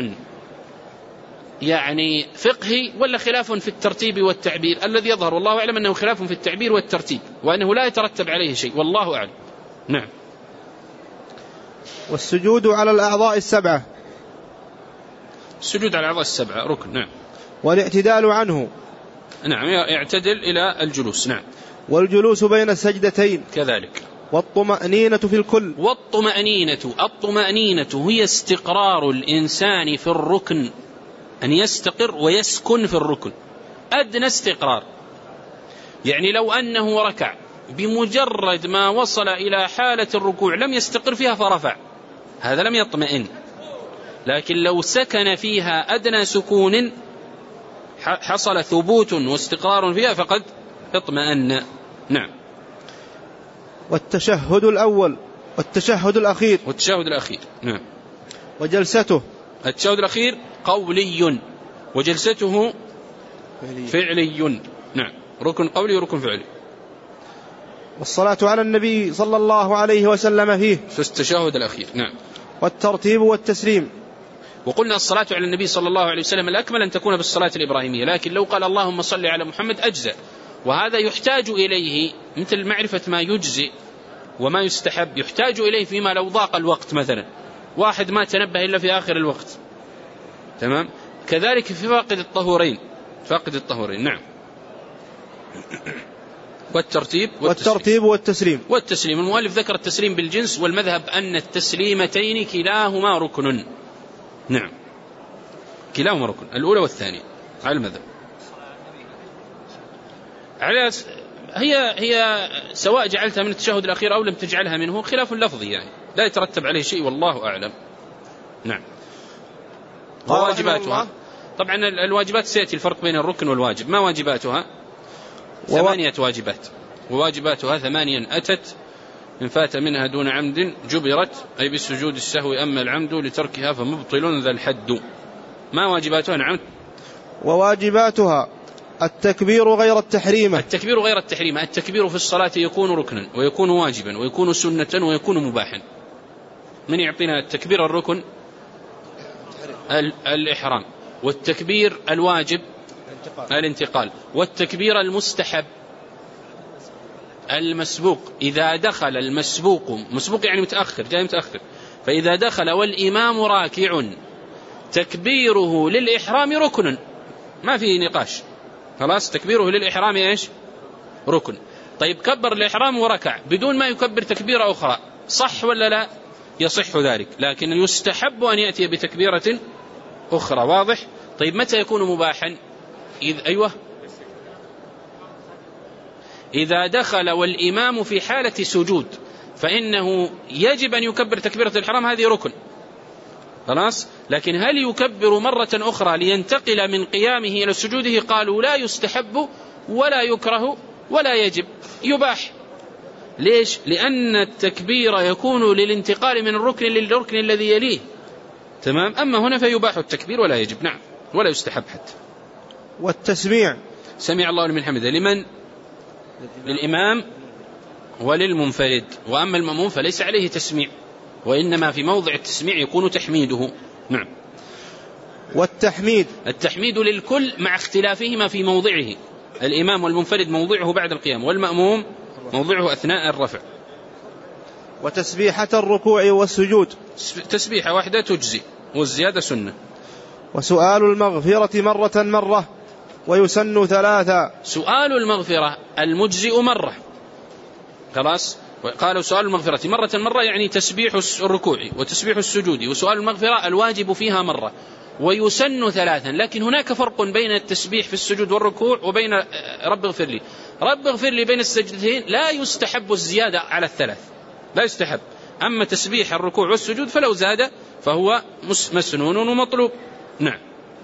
يعني فقهي ولا خلاف في الترتيب والتعبير؟ الذي يظهر والله أعلم أنه خلاف في التعبير والترتيب، وأنه لا يترتب عليه شيء، والله أعلم. نعم. والسجود على الأعضاء السبعة. السجود على الأعضاء السبعة ركن. نعم. والاعتدال عنه. نعم، يعتدل إلى الجلوس. نعم. والجلوس بين السجدتين كذلك. والطمأنينة في الكل. والطمأنينة، الطمأنينة هي استقرار الإنسان في الركن، أن يستقر ويسكن في الركن أدنى استقرار. يعني لو أنه ركع بمجرد ما وصل إلى حالة الركوع لم يستقر فيها فرفع، هذا لم يطمئن. لكن لو سكن فيها أدنى سكون حصل ثبوت واستقرار فيها فقد اطمأن. نعم. والتشهد الأول والتشهد الأخير. والتشهد الأخير. نعم. وجلسته. التشهد الأخير قولي وجلسته فعلي, فعلي. نعم، ركن قولي وركن فعلي. والصلاة على النبي صلى الله عليه وسلم فيه في التشهد الأخير. نعم. والترتيب والتسليم. وقلنا الصلاة على النبي صلى الله عليه وسلم الأكمل أن تكون بالصلاة الإبراهيمية، لكن لو قال اللهم صل على محمد أجزاء، وهذا يحتاج إليه مثل معرفة ما يجزئ وما يستحب، يحتاج إليه فيما لو ضاق الوقت، مثلا واحد ما تنبه إلا في آخر الوقت، تمام. كذلك في فاقد الطهورين، فاقد الطهورين. نعم. والترتيب والتسليم. والترتيب والتسليم. والتسليم المؤلف ذكر التسليم بالجنس، والمذهب أن التسليمتين كلاهما ركن. نعم، كلاهما ركن، الأولى والثانية على المذهب. على هي هي سواء جعلتها من التشهد الأخير أو لم تجعلها منه خلاف لفظي، يعني لا يترتب عليه شيء، والله أعلم. نعم. وواجباتها طبعا الواجبات سيأتي الفرق بين الركن والواجب. ما واجباتها؟ ثمانية واجبات، وواجباتها ثمانيا أتت إن فات منها دون عمد جبرت، أي بالسجود السهو، أما العمد لتركها فمبطل ذا الحد. ما واجباتها؟ نعم. وواجباتها التكبير غير التحريمة. التكبير غير التحريمة. التكبير في الصلاة يكون ركنا ويكون واجبا ويكون سنة ويكون مباحا. من يعطينا التكبير الركن؟ الإحرام. والتكبير الواجب الانتقال. والتكبير المستحب المسبوق، إذا دخل المسبوق، مسبوق يعني متأخر، جاي متأخر، فإذا دخل والإمام راكع تكبيره للإحرام ركن، ما في نقاش، خلاص تكبيره للإحرام إيش؟ ركن. طيب كبر الإحرام وركع بدون ما يكبر تكبيرة أخرى، صح ولا لا؟ يصح ذلك، لكن يستحب أن يأتي بتكبيرة أخرى. واضح؟ طيب متى يكون مباحا؟ إذ أيوه إذا دخل والإمام في حالة سجود فإنه يجب أن يكبر تكبيرة الإحرام، هذه ركن، خلاص. لكن هل يكبر مرة أخرى لينتقل من قيامه إلى سجوده؟ قالوا لا يستحب ولا يكره ولا يجب، يباح. ليش؟ لأن التكبير يكون للانتقال من الركن للركن الذي يليه، تمام. أما هنا فيباح التكبير ولا يجب، نعم، ولا يستحب حتى. والتسميع، سمع الله لمن حمده، لمن؟ للإمام وللمنفرد. وأما المأموم فليس عليه تسميع، وإنما في موضع التسميع يكون تحميده. نعم. والتحميد، التحميد للكل مع اختلافهما في موضعه. الإمام والمنفرد موضعه بعد القيام، والمأموم موضعه أثناء الرفع. وتسبيحة الركوع والسجود، تسبيحة واحدة تجزي، والزيادة سنة. وسؤال المغفرة مرة مرة ويسن ثلاثا. سؤال المغفرة المجزئ مرة، خلاص. قالوا سؤال المغفرة مرة مرة يعني تسبيح الركوع وتسبيح السجود، وسؤال المغفرة الواجب فيها مرة. ويسن ثلاثا. لكن هناك فرق بين التسبيح في السجود والركوع وبين رب اغفر لي. رب اغفر لي بين السجدتين لا يستحب الزيادة على الثلاث، لا يستحب. أما تسبيح الركوع والسجود فلو زاد فهو مسنون ومطلوب. نعم.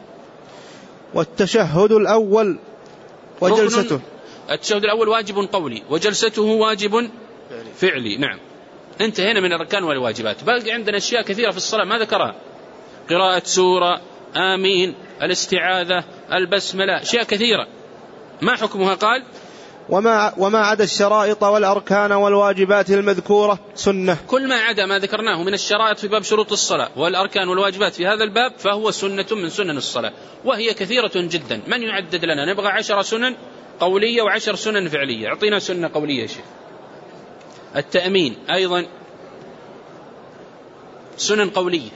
والتشهد الأول وجلسته، التشهد الأول واجب قولي وجلسته واجب فعلي. نعم. انتهينا من الأركان والواجبات. باقي عندنا أشياء كثيرة في الصلاة ما ذكرها: قراءة سورة، آمين، الاستعاذة، البسملة، أشياء كثيرة. ما حكمها؟ قال: وما, وما عدا الشرائط والأركان والواجبات المذكورة سنة. كل ما عدا ما ذكرناه من الشرائط في باب شروط الصلاة والأركان والواجبات في هذا الباب فهو سنة من سنن الصلاة، وهي كثيرة جدا. من يعدد لنا؟ نبغى عشر سنن قولية وعشر سنن فعلية. اعطينا سنة قولية يا شيخ. التأمين أيضا سنن قولية.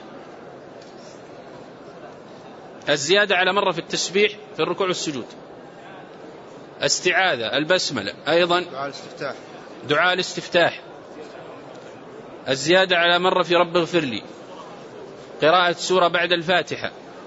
الزيادة على مرة في التسبيح في الركوع والسجود. استعاذة، البسملة، أيضا دعاء الاستفتاح. دعاء الاستفتاح. الزيادة على مرة في رب اغفر لي. قراءة سورة بعد الفاتحة.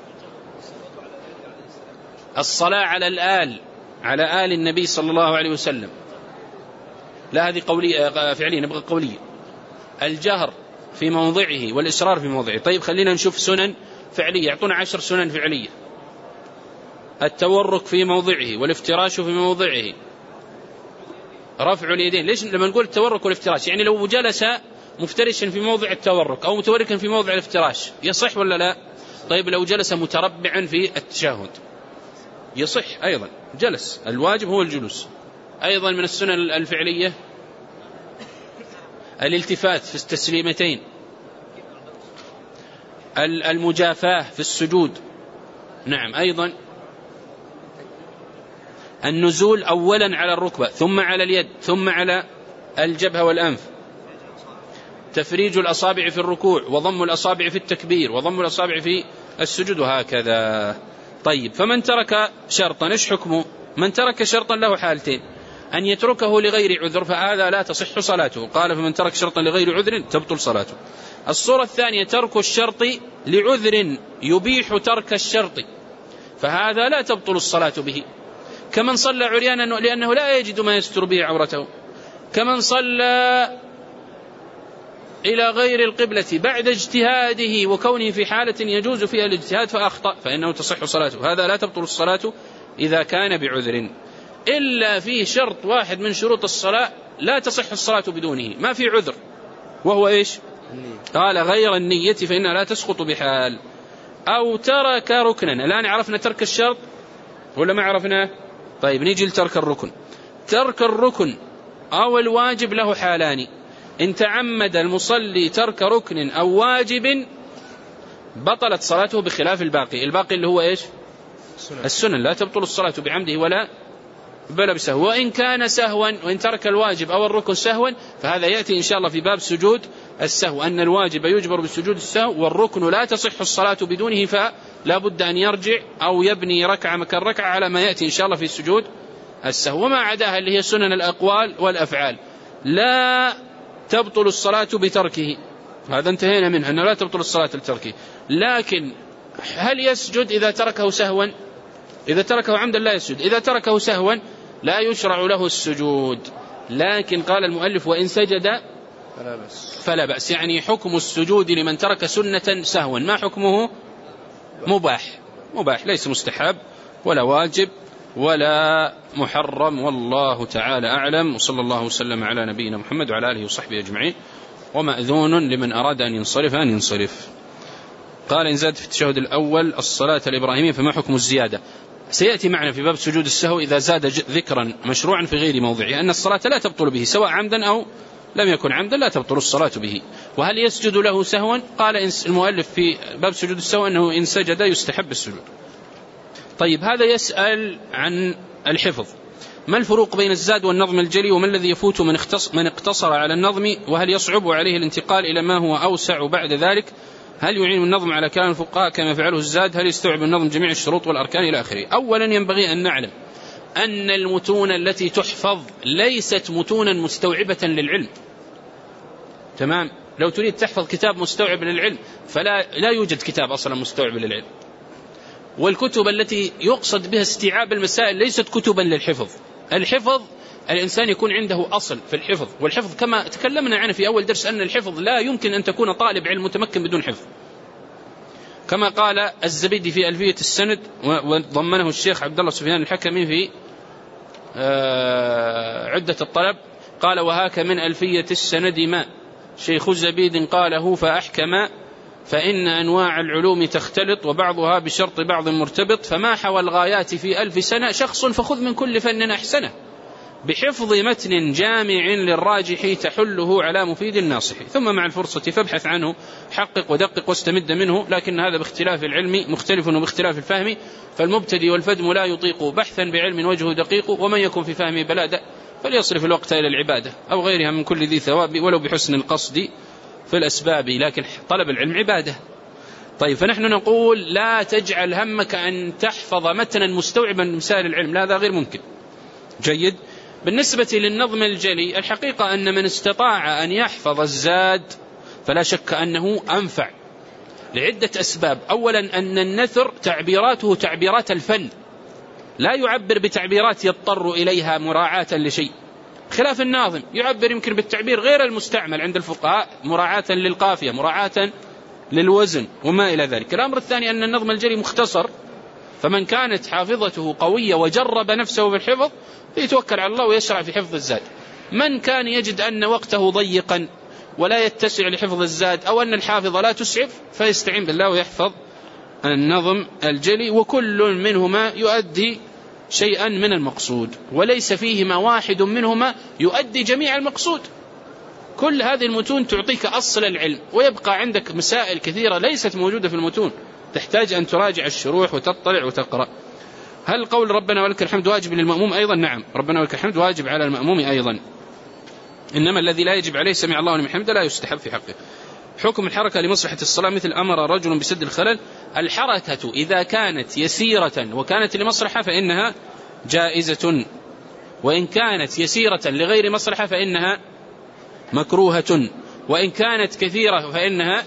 الصلاة على الآل، على آل النبي صلى الله عليه وسلم. لا هذه قولية فعلية، نبغى قولية. الجهر في موضعه والإسرار في موضعه. طيب خلينا نشوف سنن فعلية. يعطونا عشر سنن فعلية: التورك في موضعه والافتراش في موضعه، رفع اليدين. ليش لما نقول التورك والافتراش؟ يعني لو جلس مفترشا في موضع التورك أو متوركا في موضع الافتراش يصح ولا لا؟ طيب لو جلس متربعا في التشهد يصح أيضا، جلس. الواجب هو الجلوس. أيضا من السنن الفعلية الالتفات في التسليمتين، المجافاة في السجود. نعم. أيضا النزول أولا على الركبة ثم على اليد ثم على الجبهة والأنف. تفريج الأصابع في الركوع وضم الأصابع في التكبير وضم الأصابع في السجود وهكذا. طيب فمن ترك شرطا ايش حكمه؟ من ترك شرطا له حالتين: أن يتركه لغير عذر فهذا لا تصح صلاته. قال: فمن ترك شرطا لغير عذر تبطل صلاته. الصورة الثانية: ترك الشرط لعذر يبيح ترك الشرط فهذا لا تبطل الصلاة به، كمن صلى عريانا لأنه لا يجد ما يستر به عورته، كمن صلى إلى غير القبلة بعد اجتهاده وكونه في حالة يجوز فيها الاجتهاد فأخطأ فإنه تصح صلاته. هذا لا تبطل الصلاة إذا كان بعذر. إلا في شرط واحد من شروط الصلاة لا تصح الصلاة بدونه، ما في عذر، وهو إيش؟ قال: غير النية فإنها لا تسقط بحال. أو ترك ركنا. الآن عرفنا ترك الشرط ولا ما عرفنا؟ طيب نيجي لترك الركن. ترك الركن أو الواجب له حالان: إن تعمد المصلي ترك ركن أو واجب بطلت صلاته بخلاف الباقي. الباقي اللي هو إيش؟ السنن. لا تبطل الصلاة بعمده ولا بل بسهو. وإن كان سهوا، وإن ترك الواجب أو الركن سهوا فهذا يأتي إن شاء الله في باب سجود السهو، أن الواجب يجبر بالسجود السهو والركن لا تصح الصلاة بدونه فلا بد أن يرجع أو يبني ركعة مكان ركعة على ما يأتي إن شاء الله في سجود السهو. وما عداها اللي هي سنن الأقوال والأفعال لا تبطل الصلاة بتركه. هذا انتهينا منه أنه لا تبطل الصلاة بتركه. لكن هل يسجد إذا تركه سهوا؟ إذا تركه عمدا لا يسجد. إذا تركه سهوا لا يشرع له السجود. لكن قال المؤلف: وإن سجد فلا بأس. فلا بأس. يعني حكم السجود لمن ترك سنة سهوا ما حكمه؟ مباح. مباح، ليس مستحب ولا واجب ولا محرم. والله تعالى أعلم، وصلى الله وسلم على نبينا محمد وعلى آله وصحبه أجمعين. ومأذون لمن أراد أن ينصرف أن ينصرف. قال: إن زاد في التشهد الأول الصلاة الإبراهيمية فما حكم الزيادة؟ سيأتي معنا في باب سجود السهو إذا زاد ذكرا مشروعا في غير موضعه أن الصلاة لا تبطل به سواء عمدا أو لم يكن عمدا، لا تبطل الصلاة به. وهل يسجد له سهوا؟ قال المؤلف في باب سجود السهو أنه إن سجد يستحب السجود. طيب هذا يسأل عن الحفظ: ما الفروق بين الزاد والنظم الجلي؟ وما الذي يفوت من من اقتصر على النظم؟ وهل يصعب عليه الانتقال إلى ما هو أوسع بعد ذلك؟ هل يعين النظم على كلام الفقهاء كما فعله الزاد؟ هل يستوعب النظم جميع الشروط والأركان إلى آخره؟ أولا ينبغي أن نعلم أن المتون التي تحفظ ليست متونا مستوعبة للعلم. تمام؟ لو تريد تحفظ كتاب مستوعب للعلم فلا لا يوجد كتاب أصلا مستوعب للعلم، والكتب التي يقصد بها استيعاب المسائل ليست كتبا للحفظ. الحفظ الإنسان يكون عنده أصل في الحفظ، والحفظ كما تكلمنا عنه في أول درس أن الحفظ لا يمكن أن تكون طالب علم متمكن بدون حفظ، كما قال الزبيدي في ألفية السند، وضمنه الشيخ عبد الله سفيان الحكمي في عدة الطلب، قال: وهاك من ألفية السند ما شيخ الزبيد قاله فأحكم، فإن أنواع العلوم تختلط وبعضها بشرط بعض مرتبط، فما حوى الغايات في ألف سنة شخص فخذ من كل فن أحسنه، بحفظ متن جامع للراجح تحله على مفيد الناصح، ثم مع الفرصة فابحث عنه حقق ودقق واستمد منه، لكن هذا باختلاف العلم مختلف وباختلاف الفهم، فالمبتدي والفدم لا يطيق بحثا بعلم وجهه دقيق، ومن يكن في فهمه بلادة فليصرف الوقت إلى العبادة أو غيرها من كل ذي ثواب ولو بحسن القصد في الأسباب، لكن طلب العلم عبادة. طيب، فنحن نقول لا تجعل همك أن تحفظ متنا مستوعبا لمسائل العلم، لا، هذا غير ممكن. جيد. بالنسبة للنظم الجلي، الحقيقة أن من استطاع أن يحفظ الزاد فلا شك أنه أنفع لعدة أسباب. أولا أن النثر تعبيراته تعبيرات الفن، لا يعبر بتعبيرات يضطر إليها مراعاة لشيء، خلاف الناظم يعبر يمكن بالتعبير غير المستعمل عند الفقهاء مراعاة للقافية، مراعاة للوزن وما إلى ذلك. الأمر الثاني أن النظم الجلي مختصر، فمن كانت حافظته قوية وجرب نفسه بالحفظ يتوكل على الله ويشرع في حفظ الزاد. من كان يجد أن وقته ضيقا ولا يتسع لحفظ الزاد أو أن الحافظ لا تسعف فيستعين بالله ويحفظ النظم الجلي، وكل منهما يؤدي شيئا من المقصود، وليس فيهما واحد منهما يؤدي جميع المقصود. كل هذه المتون تعطيك أصل العلم، ويبقى عندك مسائل كثيرة ليست موجودة في المتون تحتاج أن تراجع الشروح وتطلع وتقرأ. هل قول ربنا ولك الحمد واجب للمأموم أيضا؟ نعم، ربنا ولك الحمد واجب على المأموم أيضا، إنما الذي لا يجب عليه سمع الله لمن حمده لا يستحب في حقه. حكم الحركة لمصلحة الصلاة، مثل أمر رجل بسد الخلل، الحركة إذا كانت يسيرة وكانت لمصلحة فإنها جائزة، وإن كانت يسيرة لغير مصلحة فإنها مكروهة، وإن كانت كثيرة فإنها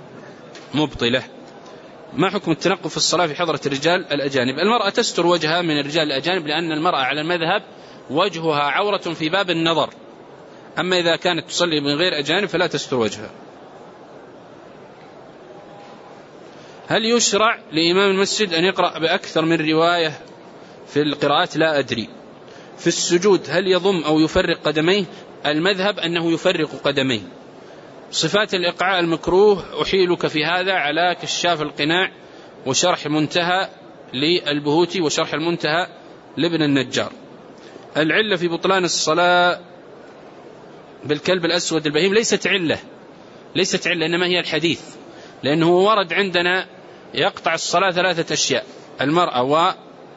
مبطلة. ما حكم التنقب في الصلاة في حضرة الرجال الأجانب؟ المرأة تستر وجهها من الرجال الأجانب، لأن المرأة على المذهب وجهها عورة في باب النظر، أما إذا كانت تصلي من غير أجانب فلا تستر وجهها. هل يشرع لإمام المسجد أن يقرأ بأكثر من رواية في القراءات؟ لا أدري. في السجود هل يضم أو يفرق قدميه؟ المذهب أنه يفرق قدميه. صفات الإقعاء المكروه أحيلك في هذا على كشاف القناع وشرح منتهى للبهوتي وشرح المنتهى لابن النجار. العلة في بطلان الصلاة بالكلب الأسود البهيم ليست علة، ليست علة إنما هي الحديث، لأنه ورد عندنا يقطع الصلاة ثلاثة أشياء: المرأة و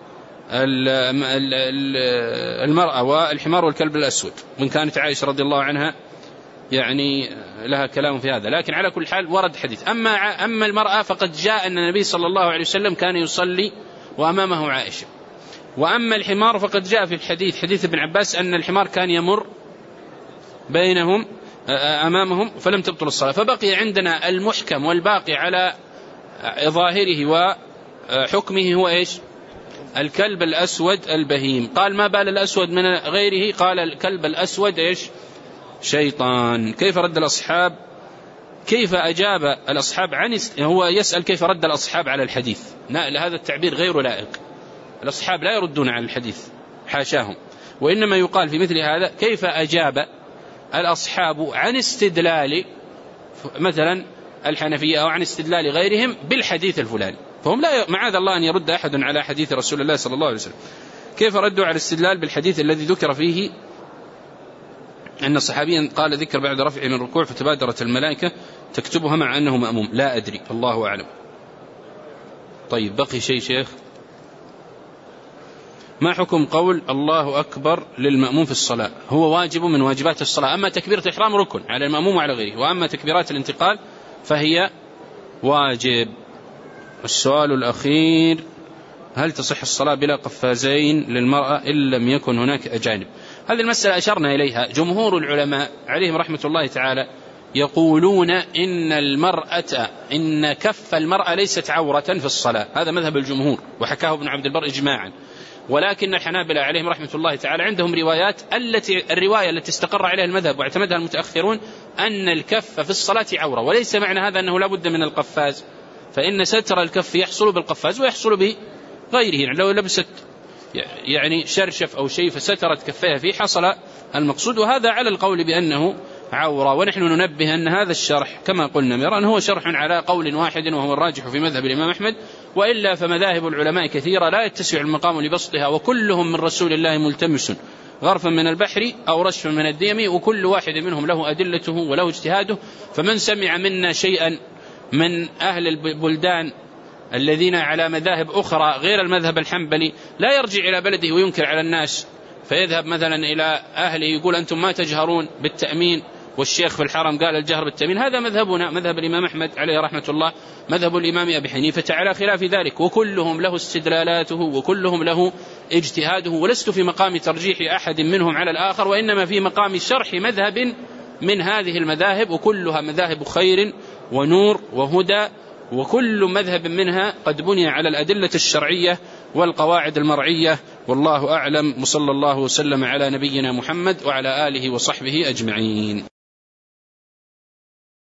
المرأة والحمار والكلب الأسود، وإن كانت عائشة رضي الله عنها يعني لها كلام في هذا، لكن على كل حال ورد حديث. أما أما المرأة فقد جاء أن النبي صلى الله عليه وسلم كان يصلي وأمامه عائشة. وأما الحمار فقد جاء في الحديث حديث ابن عباس أن الحمار كان يمر بينهم أمامهم فلم تبطل الصلاة. فبقي عندنا المحكم والباقي على ظاهره وحكمه هو إيش؟ الكلب الأسود البهيم. قال: ما بال الأسود من غيره؟ قال: الكلب الأسود إيش؟ شيطان. كيف رد الأصحاب كيف أجاب الأصحاب عن هو يسأل كيف رد الأصحاب على الحديث؟ لا، هذا التعبير غير لائق. الأصحاب لا يردون على الحديث حاشاهم، وإنما يقال في مثل هذا كيف أجاب الأصحاب عن استدلال مثلا الحنفية أو عن استدلال غيرهم بالحديث الفلاني، فهم لا معاذ الله أن يرد أحد على حديث رسول الله صلى الله عليه وسلم. كيف ردوا على الاستدلال بالحديث الذي ذكر فيه أن الصحابيا قال ذكر بعد رفعه من الركوع فتبادرت الملائكة تكتبها مع أنه مأموم؟ لا أدري، الله أعلم. طيب، بقي شيء شيخ. ما حكم قول الله أكبر للمأموم في الصلاة؟ هو واجب من واجبات الصلاة، أما تكبيرة الإحرام ركن على المأموم وعلى غيره، وأما تكبيرات الانتقال فهي واجب. السؤال الأخير: هل تصح الصلاة بلا قفازين للمرأة إن لم يكن هناك أجانب؟ هذه المسألة أشرنا إليها. جمهور العلماء عليهم رحمة الله تعالى يقولون إن المرأة إن كف المرأة ليست عورة في الصلاة، هذا مذهب الجمهور وحكاه ابن عبد البر إجماعا. ولكن الحنابلة عليهم رحمة الله تعالى عندهم روايات، التي الرواية التي استقر عليها المذهب واعتمدها المتأخرون أن الكف في الصلاة عورة، وليس معنى هذا أنه لا بد من القفاز، فإن ستر الكف يحصل بالقفاز ويحصل بغيره. يعني لو لبست يعني شرشف أو شيء فسترت كفيها فيه حصل المقصود، وهذا على القول بأنه عورة. ونحن ننبه أن هذا الشرح كما قلنا مرارا هو شرح على قول واحد وهو الراجح في مذهب الإمام أحمد، وإلا فمذاهب العلماء كثيرة لا يتسع المقام لبسطها، وكلهم من رسول الله ملتمس غرفا من البحر أو رشفا من الديم، وكل واحد منهم له أدلته وله اجتهاده. فمن سمع منا شيئا من أهل البلدان الذين على مذاهب أخرى غير المذهب الحنبلي لا يرجع إلى بلده وينكر على الناس، فيذهب مثلا إلى أهله يقول أنتم ما تجهرون بالتأمين والشيخ في الحرم قال الجهر بالتأمين. هذا مذهبنا، مذهب الإمام أحمد عليه رحمة الله، مذهب الإمام أبي حنيفة على خلاف ذلك، وكلهم له استدلالاته وكلهم له اجتهاده، ولست في مقام ترجيح أحد منهم على الآخر، وإنما في مقام شرح مذهب من هذه المذاهب، وكلها مذاهب خير ونور وهدى، وكل مذهب منها قد بني على الأدلة الشرعية والقواعد المرعية. والله أعلم، وصلى الله وسلم على نبينا محمد وعلى آله وصحبه أجمعين.